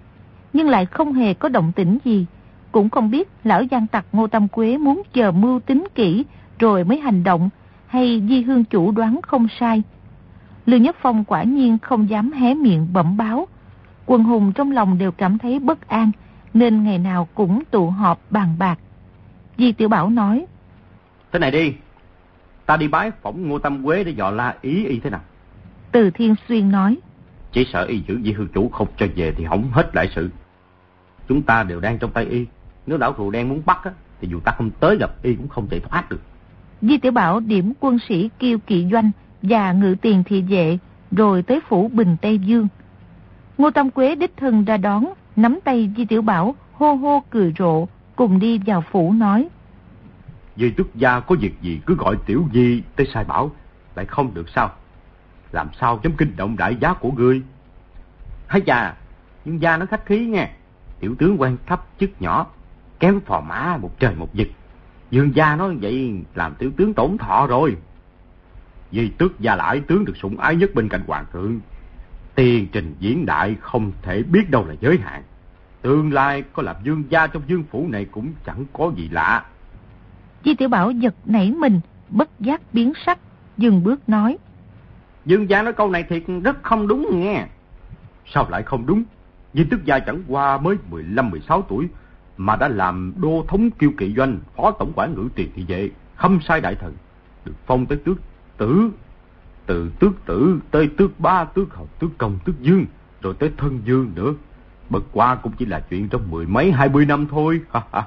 Speaker 3: nhưng lại không hề có động tĩnh gì. Cũng không biết lão gian tặc Ngô Tam Quế muốn chờ mưu tính kỹ rồi mới hành động, hay Di Hương chủ đoán không sai. Lưu Nhất Phong quả nhiên không dám hé miệng bẩm báo. Quần hùng trong lòng đều cảm thấy bất an, nên ngày nào cũng tụ họp bàn bạc. Di Tiểu Bảo nói:
Speaker 2: Thế này đi, ta đi bái phỏng Ngô Tam Quế để dò la ý y thế nào.
Speaker 3: Từ Thiên Xuyên nói:
Speaker 2: Chỉ sợ y giữ Di Hương chủ không cho về thì hỏng hết đại sự. Chúng ta đều đang trong tay y, nếu lão thù đen muốn bắt á, thì dù ta không tới gặp y cũng không thể thoát được.
Speaker 3: Di Tiểu Bảo điểm quân sĩ Kiêu Kỵ Doanh và Ngự Tiền Thị Vệ, rồi tới phủ Bình Tây Dương. Ngô Tam Quế đích thân ra đón, nắm tay Di Tiểu Bảo, hô hô cười rộ, cùng đi vào phủ nói:
Speaker 2: Di tước gia có việc gì cứ gọi tiểu Di tới sai bảo, lại không được sao? Làm sao dám kinh động đại giá của ngươi? Hay chà, nhưng gia nó khách khí nghe. Tiểu tướng quan thấp chức nhỏ, kém phò mã một trời một vực. Dương gia nói vậy làm tiểu tướng tổn thọ rồi. Di tước gia là ái tướng được sủng ái nhất bên cạnh hoàng thượng. Tiền trình diễn đại không thể biết đâu là giới hạn. Tương lai có làm dương gia trong dương phủ này cũng chẳng có gì lạ.
Speaker 3: Di Tiểu Bảo giật nảy mình, bất giác biến sắc, dừng bước nói:
Speaker 2: Dương gia nói câu này thiệt rất không đúng nghe. Sao lại không đúng? Di tước gia chẳng qua mới mười lăm mười sáu tuổi mà đã làm đô thống Kiêu Kỵ Doanh, phó tổng quản Ngự Tiền Thị Vệ, khâm sai đại thần, được phong tới tước tử, từ tước tử tới tước ba, tước hầu, tước công, tước dương, rồi tới thân dương nữa. Bất qua cũng chỉ là chuyện trong mười mấy hai mươi năm thôi.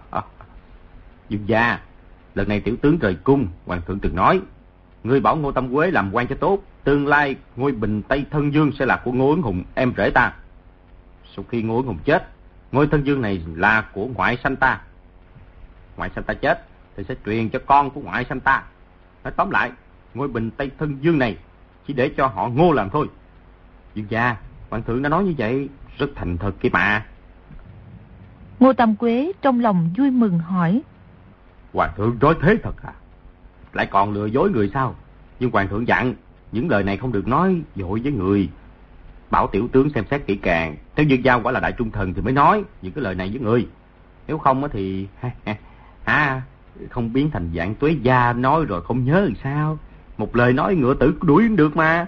Speaker 2: Dương gia, lần này tiểu tướng rời cung, hoàng thượng từng nói, ngươi bảo Ngô Tam Quế làm quan cho tốt, tương lai ngôi Bình Tây Thân Dương sẽ là của Ngô Ứng Hùng, em rể ta. Sau khi Ngô Ứng Hùng chết, ngôi Thân Dương này là của ngoại sanh ta. Ngoại sanh ta chết thì sẽ truyền cho con của ngoại sanh ta. Nói tóm lại, ngôi Bình Tây Thân Dương này chỉ để cho họ Ngô làm thôi. Dương gia, hoàng thượng đã nói như vậy rất thành thật kia mà.
Speaker 3: Ngô Tam Quế trong lòng vui mừng hỏi:
Speaker 2: Hoàng thượng nói thế thật à? Lại còn lừa dối người sao? Nhưng hoàng thượng dặn những lời này không được nói dội với người, bảo tiểu tướng xem xét kỹ càng. Nếu Dương gia quả là đại trung thần thì mới nói những cái lời này với người. Nếu không thì à, không biến thành dạng Tuế gia nói rồi không nhớ thì sao? Một lời nói ngựa tử đuổi được mà.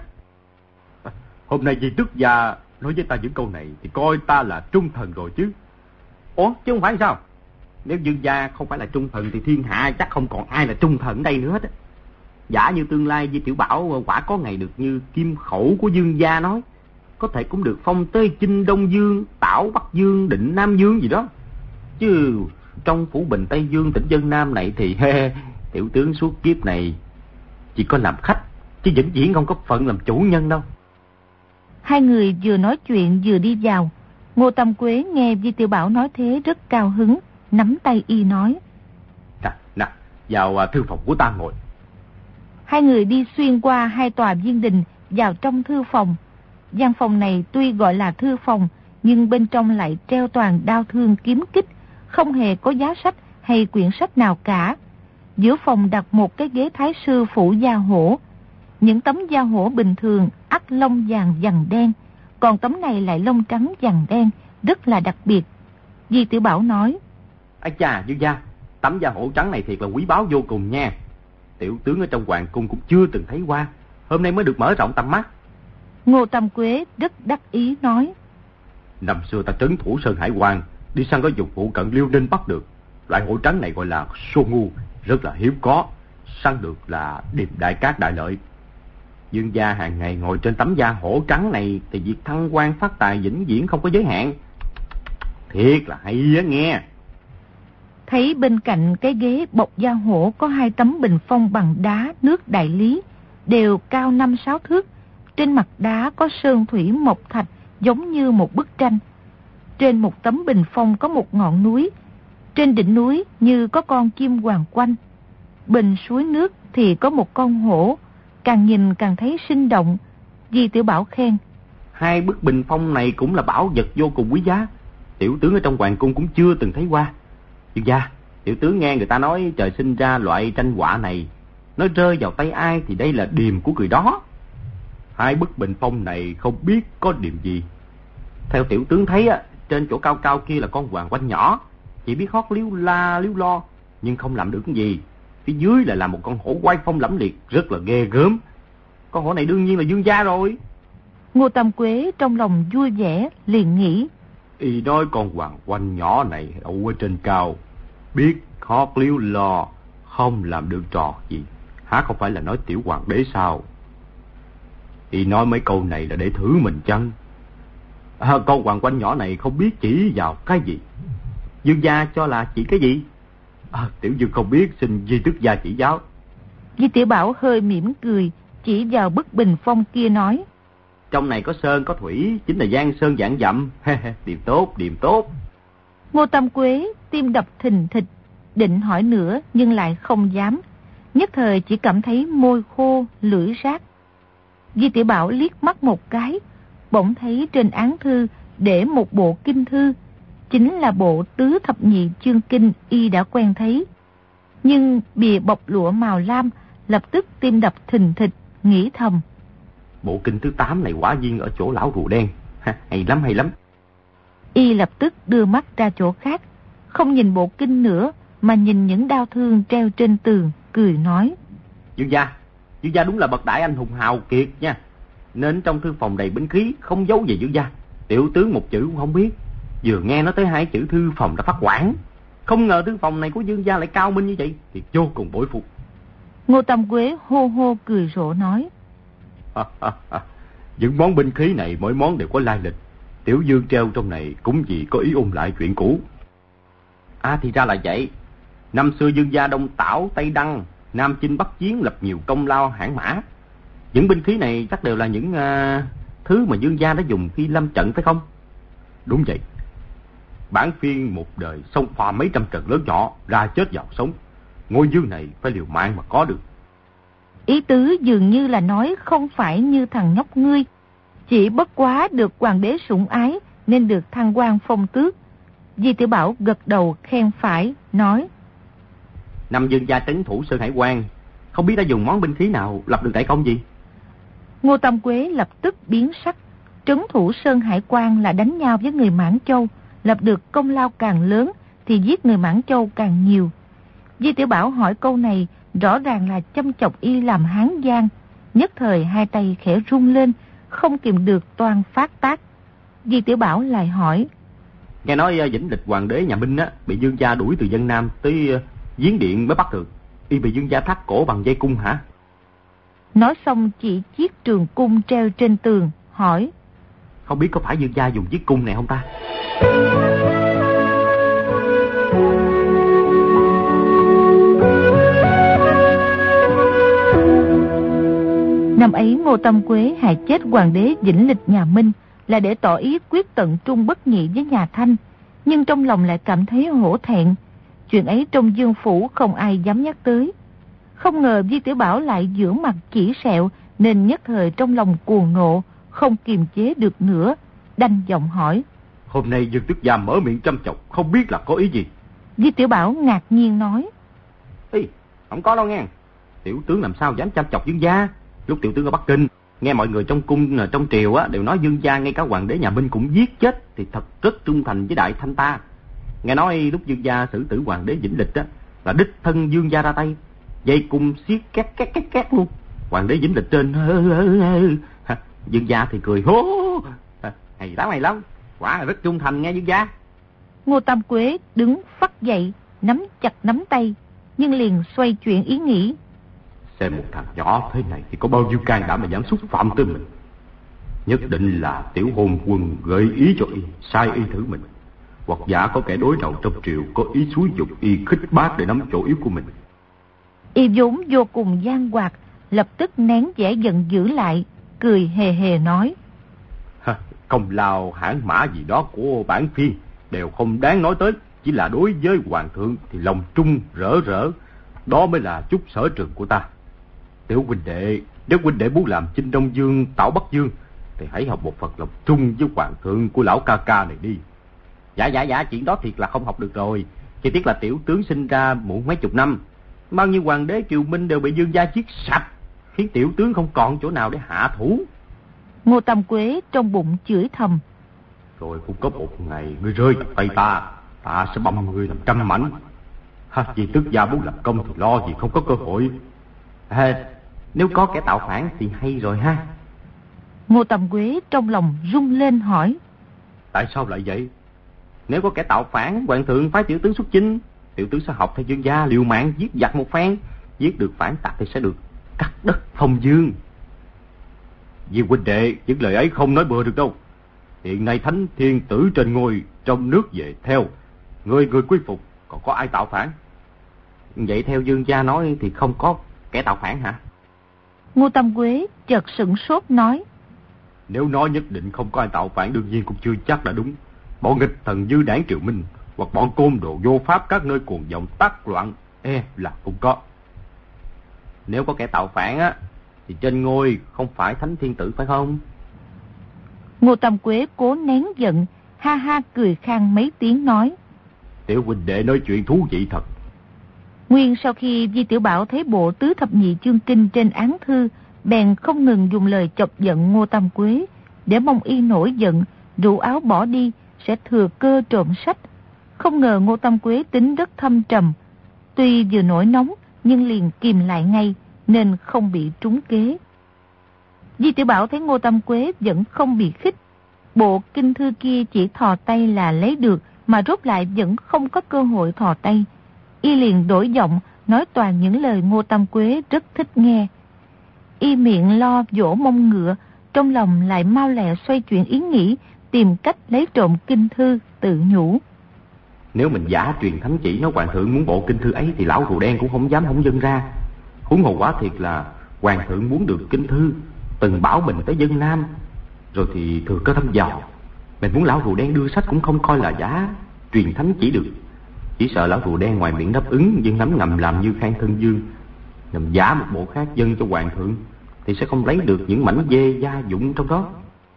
Speaker 2: Hôm nay Di tước gia nói với ta những câu này thì coi ta là trung thần rồi chứ. Ủa chứ không phải sao? Nếu Dương gia không phải là trung thần thì thiên hạ chắc không còn ai là trung thần ở đây nữa hết á. Giả như tương lai Di Tiểu Bảo quả có ngày được như kim khẩu của Dương gia nói, có thể cũng được phong tới Chinh Đông Dương, Tảo Bắc Dương, Định Nam Dương gì đó. Chứ trong phủ Bình Tây Dương tỉnh Vân Nam này thì he, tiểu tướng suốt kiếp này chỉ có làm khách, chứ vĩnh viễn không có phận làm chủ nhân đâu.
Speaker 3: Hai người vừa nói chuyện vừa đi vào. Ngô Tam Quế nghe Di Tiểu Bảo nói thế rất cao hứng, nắm tay y nói:
Speaker 2: Nè, nè, vào thư phòng của ta ngồi.
Speaker 3: Hai người đi xuyên qua hai tòa viên đình vào trong thư phòng. Gian phòng này tuy gọi là thư phòng, nhưng bên trong lại treo toàn đao thương kiếm kích, không hề có giá sách hay quyển sách nào cả. Giữa phòng đặt một cái ghế thái sư phủ da hổ. Những tấm da hổ bình thường ắt lông vàng vằn đen, còn tấm này lại lông trắng vằn đen, rất là đặc biệt. Di Tiểu Bảo nói:
Speaker 2: Ây chà, Dương gia, tấm da hổ trắng này thiệt là quý báu vô cùng nha. Tiểu tướng ở trong hoàng cung cũng chưa từng thấy qua, hôm nay mới được mở rộng tầm mắt.
Speaker 3: Ngô Tam Quế rất đắc ý nói:
Speaker 2: Năm xưa ta trấn thủ Sơn Hải Quan, đi săn có dụng vụ cận Liêu Ninh bắt được. Loại hổ trắng này gọi là sô ngu, rất là hiếm có, săn được là điềm đại cát đại lợi. Dương gia hàng ngày ngồi trên tấm da hổ trắng này thì việc thăng quan phát tài vĩnh viễn không có giới hạn. Thiệt là hay á nghe.
Speaker 3: Thấy bên cạnh cái ghế bọc da hổ có hai tấm bình phong bằng đá nước Đại Lý, đều cao năm sáu thước. Trên mặt đá có sơn thủy mộc thạch giống như một bức tranh. Trên một tấm bình phong có một ngọn núi, trên đỉnh núi như có con chim hoàng quanh. Bình suối nước thì có một con hổ, càng nhìn càng thấy sinh động. Di Tiểu Bảo khen:
Speaker 2: Hai bức bình phong này cũng là bảo vật vô cùng quý giá, tiểu tướng ở trong hoàng cung cũng chưa từng thấy qua. Dương gia, tiểu tướng nghe người ta nói trời sinh ra loại tranh họa này, nó rơi vào tay ai thì đây là điềm của người đó. Hai bức bình phong này không biết có điềm gì. Theo tiểu tướng thấy á, trên chỗ cao cao kia là con hoàng oanh nhỏ, chỉ biết hót líu la líu lo, nhưng không làm được cái gì. Phía dưới lại là một con hổ oai phong lẫm liệt, rất là ghê gớm. Con hổ này đương nhiên là Dương gia rồi.
Speaker 3: Ngô Tam Quế trong lòng vui vẻ, liền nghĩ.
Speaker 2: Y nói con hoàng oanh nhỏ này đậu ở trên cao, biết hót líu lo, không làm được trò gì, há không phải là nói tiểu hoàng đế sao? Y nói mấy câu này là để thử mình chăng? À, con hoàng oanh nhỏ này không biết chỉ vào cái gì. Dương gia cho là chỉ cái gì? À, tiểu dương không biết, xin Di Tước gia chỉ giáo.
Speaker 3: Di Tiểu Bảo hơi mỉm cười, chỉ vào bức bình phong kia nói.
Speaker 2: Trong này có sơn có thủy, chính là giang sơn vạn dặm. Điềm tốt, điềm tốt.
Speaker 3: Ngô Tam Quế tim đập thình thịch, định hỏi nữa nhưng lại không dám. Nhất thời chỉ cảm thấy môi khô, lưỡi rát. Di Tiểu Bảo liếc mắt một cái, bỗng thấy trên án thư để một bộ kinh thư, chính là bộ tứ thập nhị chương kinh y đã quen thấy. Nhưng bìa bọc lụa màu lam, lập tức tim đập thình thịch, nghĩ thầm.
Speaker 2: Bộ kinh thứ tám này quả nhiên ở chỗ lão rùa đen. Ha, hay lắm, hay lắm.
Speaker 3: Y lập tức đưa mắt ra chỗ khác, không nhìn bộ kinh nữa, mà nhìn những đao thương treo trên tường, cười nói.
Speaker 2: Dương gia, Dương gia đúng là bậc đại anh hùng hào kiệt nha. Nên trong thư phòng đầy binh khí, không giấu gì Dương gia. Tiểu tướng một chữ cũng không biết. Vừa nghe nói tới hai chữ thư phòng đã phát hoảng. Không ngờ thư phòng này của Dương gia lại cao minh như vậy, thì vô cùng bội phục.
Speaker 3: Ngô Tam Quế hô hô cười rộ nói.
Speaker 2: Những món binh khí này mỗi món đều có lai lịch. Tiểu Dương treo trong này cũng vì có ý ôn lại chuyện cũ. À thì ra là vậy. Năm xưa Dương gia đông tảo Tây Đăng, Nam chinh Bắc chiến, lập nhiều công lao hãn mã. Những binh khí này chắc đều là những uh, thứ mà Dương gia đã dùng khi lâm trận phải không? Đúng vậy. Bản phiên một đời xông pha mấy trăm trận lớn nhỏ, ra chết vào sống. Ngôi dương này phải liều mạng mà có được.
Speaker 3: Ý tứ dường như là nói không phải như thằng nhóc ngươi, chỉ bất quá được hoàng đế sủng ái nên được thăng quan phong tước. Di Tiểu Bảo gật đầu khen phải, nói.
Speaker 2: Năm Dương gia trấn thủ Sơn Hải Quan, không biết đã dùng món binh khí nào lập được đại công gì?
Speaker 3: Ngô Tam Quế lập tức biến sắc. Trấn thủ Sơn Hải Quan là đánh nhau với người Mãn Châu, lập được công lao càng lớn thì giết người Mãn Châu càng nhiều. Di Tiểu Bảo hỏi câu này rõ ràng là châm chọc y làm Hán Giang. Nhất thời hai tay khẽ run lên, không kìm được toan phát tác. Di Tiểu Bảo lại hỏi.
Speaker 2: Nghe nói Vĩnh Lịch hoàng đế nhà Minh á, bị Dương gia đuổi từ Vân Nam tới uh, Giếng Điện mới bắt được. Y bị Dương gia thắt cổ bằng dây cung hả?
Speaker 3: Nói xong chỉ chiếc trường cung treo trên tường, hỏi.
Speaker 2: Không biết có phải Dương gia dùng chiếc cung này không ta?
Speaker 3: Năm ấy Ngô Tam Quế hại chết hoàng đế Vĩnh Lịch nhà Minh là để tỏ ý quyết tận trung bất nhị với nhà Thanh, nhưng trong lòng lại cảm thấy hổ thẹn. Chuyện ấy trong Dương phủ không ai dám nhắc tới. Không ngờ Di Tiểu Bảo lại dưỡng mặt chỉ sẹo, nên nhất thời trong lòng cuồng nộ, không kiềm chế được nữa, đanh giọng hỏi.
Speaker 2: Hôm nay Dương tước gia mở miệng châm chọc, không biết là có ý gì?
Speaker 3: Di Tiểu Bảo ngạc nhiên nói.
Speaker 2: Ê, không có đâu nghe. Tiểu tướng làm sao dám châm chọc Dương gia? Lúc tiểu tướng ở Bắc Kinh, nghe mọi người trong cung trong triều á đều nói Dương gia ngay cả hoàng đế nhà Minh cũng giết chết, thì thật rất trung thành với Đại Thanh ta. Nghe nói lúc Dương gia xử tử hoàng đế Vĩnh Lịch á, là đích thân Dương gia ra tay, dây cung xiết két két két két luôn. Hoàng đế Vĩnh Lịch trên hơ hơ hơ. Dương gia thì cười hố. Hay lắm hay lắm, quả là rất trung thành nghe Dương gia.
Speaker 3: Ngô Tam Quế đứng phắt dậy, nắm chặt nắm tay, nhưng liền xoay chuyển ý nghĩ.
Speaker 2: Xem một thằng nhỏ thế này thì có bao nhiêu can đảm mà dám xúc phạm tới mình. Nhất định là tiểu hôn quân gợi ý cho y, sai y thử mình. Hoặc giả có kẻ đối đầu trong triều có ý xúi dục y khích bác để nắm chỗ yếu của mình.
Speaker 3: Y vốn vô cùng gian hoạt, lập tức nén vẻ giận dữ lại, cười hề hề nói.
Speaker 2: Công lao hãn mã gì đó của bản phiên đều không đáng nói tới, chỉ là đối với hoàng thượng thì lòng trung rỡ rỡ, đó mới là chút sở trường của ta. Tiểu huynh đệ, nếu huynh đệ muốn làm Chinh Đông Dương, Tảo Bắc Dương thì hãy học một phần lòng trung với hoàng thượng của lão ca ca này đi. Dạ dạ dạ, chuyện đó thiệt là không học được rồi. Chỉ tiếc là tiểu tướng sinh ra muộn mấy chục năm, bao nhiêu hoàng đế triều Minh đều bị Dương gia giết sạch, khiến tiểu tướng không còn chỗ nào để hạ thủ.
Speaker 3: Ngô Tam Quế trong bụng chửi thầm.
Speaker 2: Rồi cũng có một ngày ngươi rơi vào tay ta, ta sẽ băm ngươi làm trăm mảnh. Ha, vì tước gia muốn làm công thì lo gì không có cơ hội. À, nếu có kẻ tạo phản thì hay rồi ha.
Speaker 3: Ngô Tam Quế trong lòng rung lên hỏi.
Speaker 2: Tại sao lại vậy? Nếu có kẻ tạo phản, hoàng thượng phái tiểu tướng xuất chinh, tiểu tướng sẽ học theo Dương gia liều mạng giết giặc một phen, giết được phản tặc thì sẽ được cắt đất phong dương. Vì huynh đệ, những lời ấy không nói bừa được đâu. Hiện nay thánh thiên tử trên ngôi, trong nước về theo, người người quy phục, còn có ai tạo phản? Vậy theo Dương gia nói thì không có kẻ tạo phản hả?
Speaker 3: Ngô Tam Quế chợt sửng sốt nói.
Speaker 2: Nếu nói nhất định không có ai tạo phản, đương nhiên cũng chưa chắc là đúng. Bọn nghịch thần dư đảng Triều Minh hoặc bọn côn đồ vô pháp các nơi cuồng vọng tác loạn e là không có. Nếu có kẻ tạo phản á thì trên ngôi không phải thánh thiên tử phải không?
Speaker 3: Ngô Tam Quế cố nén giận, ha ha cười khang mấy tiếng nói.
Speaker 2: Tiểu huynh đệ nói chuyện thú vị thật.
Speaker 3: Nguyên sau khi Di Tiểu Bảo thấy bộ tứ thập nhị chương kinh trên án thư, bèn không ngừng dùng lời chọc giận Ngô Tam Quế, để mong y nổi giận, rủ áo bỏ đi, sẽ thừa cơ trộm sách. Không ngờ Ngô Tam Quế tính rất thâm trầm, tuy vừa nổi nóng nhưng liền kìm lại ngay, nên không bị trúng kế. Di Tiểu Bảo thấy Ngô Tam Quế vẫn không bị khích, bộ kinh thư kia chỉ thò tay là lấy được, mà rốt lại vẫn không có cơ hội thò tay. Y liền đổi giọng, nói toàn những lời Ngô Tam Quế rất thích nghe. Y miệng lo vỗ mông ngựa, trong lòng lại mau lẹ xoay chuyển ý nghĩ, tìm cách lấy trộm kinh thư, tự nhủ.
Speaker 2: Nếu mình giả truyền thánh chỉ nói hoàng thượng muốn bộ kinh thư ấy thì lão rùa đen cũng không dám không dâng ra. Huống hồ quá thiệt là hoàng thượng muốn được kinh thư, từng bảo mình tới dân Nam, rồi thì thừa cơ thăm dò. Mình muốn lão rùa đen đưa sách cũng không coi là giả truyền thánh chỉ được. Chỉ sợ lão rùa đen ngoài miệng đáp ứng, nhưng nắm ngầm làm như Khang Thân Dương, ngầm giả một bộ khác dâng cho hoàng thượng, thì sẽ không lấy được những mảnh dê gia dụng trong đó.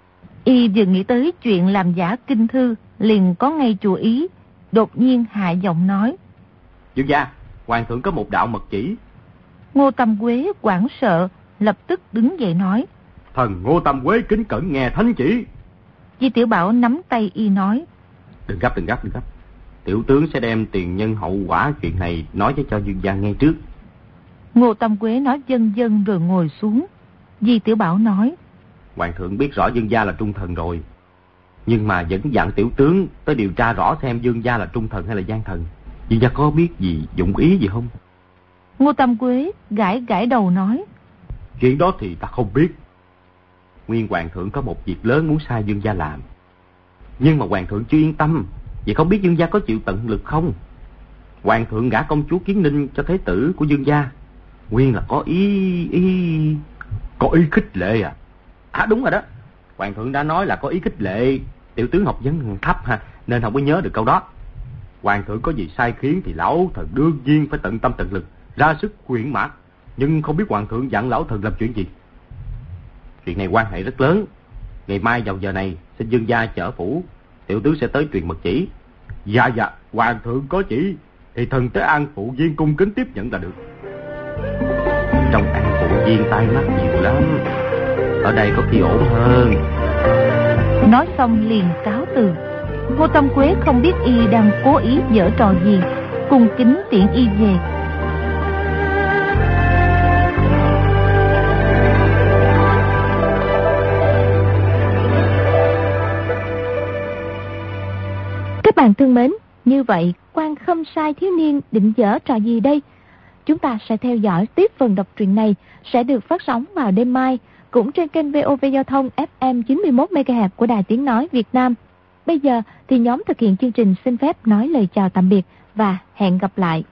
Speaker 3: Y vừa nghĩ tới chuyện làm giả kinh thư, liền có ngay chú ý, đột nhiên hạ giọng nói.
Speaker 2: Dương gia, hoàng thượng có một đạo mật chỉ.
Speaker 3: Ngô Tam Quế hoảng sợ, lập tức đứng dậy nói.
Speaker 2: Thần Ngô Tam Quế kính cẩn nghe thánh chỉ.
Speaker 3: Di Tiểu Bảo nắm tay y nói.
Speaker 2: Đừng gấp, đừng gấp, đừng gấp. Tiểu tướng sẽ đem tiền nhân hậu quả chuyện này nói cho Dương gia nghe trước.
Speaker 3: Ngô Tam Quế nói vâng vâng rồi ngồi xuống. Di Tiểu Bảo nói.
Speaker 2: Hoàng thượng biết rõ Dương gia là trung thần rồi, nhưng mà vẫn dặn tiểu tướng tới điều tra rõ xem Dương gia là trung thần hay là gian thần. Dương gia có biết gì, dụng ý gì không?
Speaker 3: Ngô Tam Quế gãi gãi đầu nói.
Speaker 2: Chuyện đó thì ta không biết. Nguyên hoàng thượng có một việc lớn muốn sai Dương gia làm, nhưng mà hoàng thượng chưa yên tâm, vì không biết Dương gia có chịu tận lực không. Hoàng thượng gả công chúa Kiến Ninh cho thế tử của Dương gia, nguyên là có ý ý có ý khích lệ à? À đúng rồi đó, hoàng thượng đã nói là có ý khích lệ. Tiểu tướng học vấn thấp ha, nên không có nhớ được câu đó. Hoàng thượng có gì sai khiến thì lão thần đương nhiên phải tận tâm tận lực ra sức khuyên mã, nhưng không biết hoàng thượng dặn lão thần làm chuyện gì. Chuyện này quan hệ rất lớn. Ngày mai vào giờ này xin Dương gia chở phủ, tiểu tướng sẽ tới truyền mật chỉ. Dạ dạ, hoàng thượng có chỉ thì thần tới An Phụ Viên cung kính tiếp nhận là được. Trong An Phụ Viên tai mắt nhiều lắm, ở đây có khi ổn hơn.
Speaker 3: Nói xong liền cáo từ. Ngô Tam Quế không biết y đang cố ý giở trò gì, cung kính tiễn y về.
Speaker 1: Các bạn thân mến, như vậy Quan Khâm Sai thiếu niên định giở trò gì đây? Chúng ta sẽ theo dõi tiếp phần đọc truyện này sẽ được phát sóng vào đêm mai, cũng trên kênh vê o vê Giao thông ép em chín mươi mốt mê ga héc của Đài Tiếng Nói Việt Nam. Bây giờ thì nhóm thực hiện chương trình xin phép nói lời chào tạm biệt và hẹn gặp lại.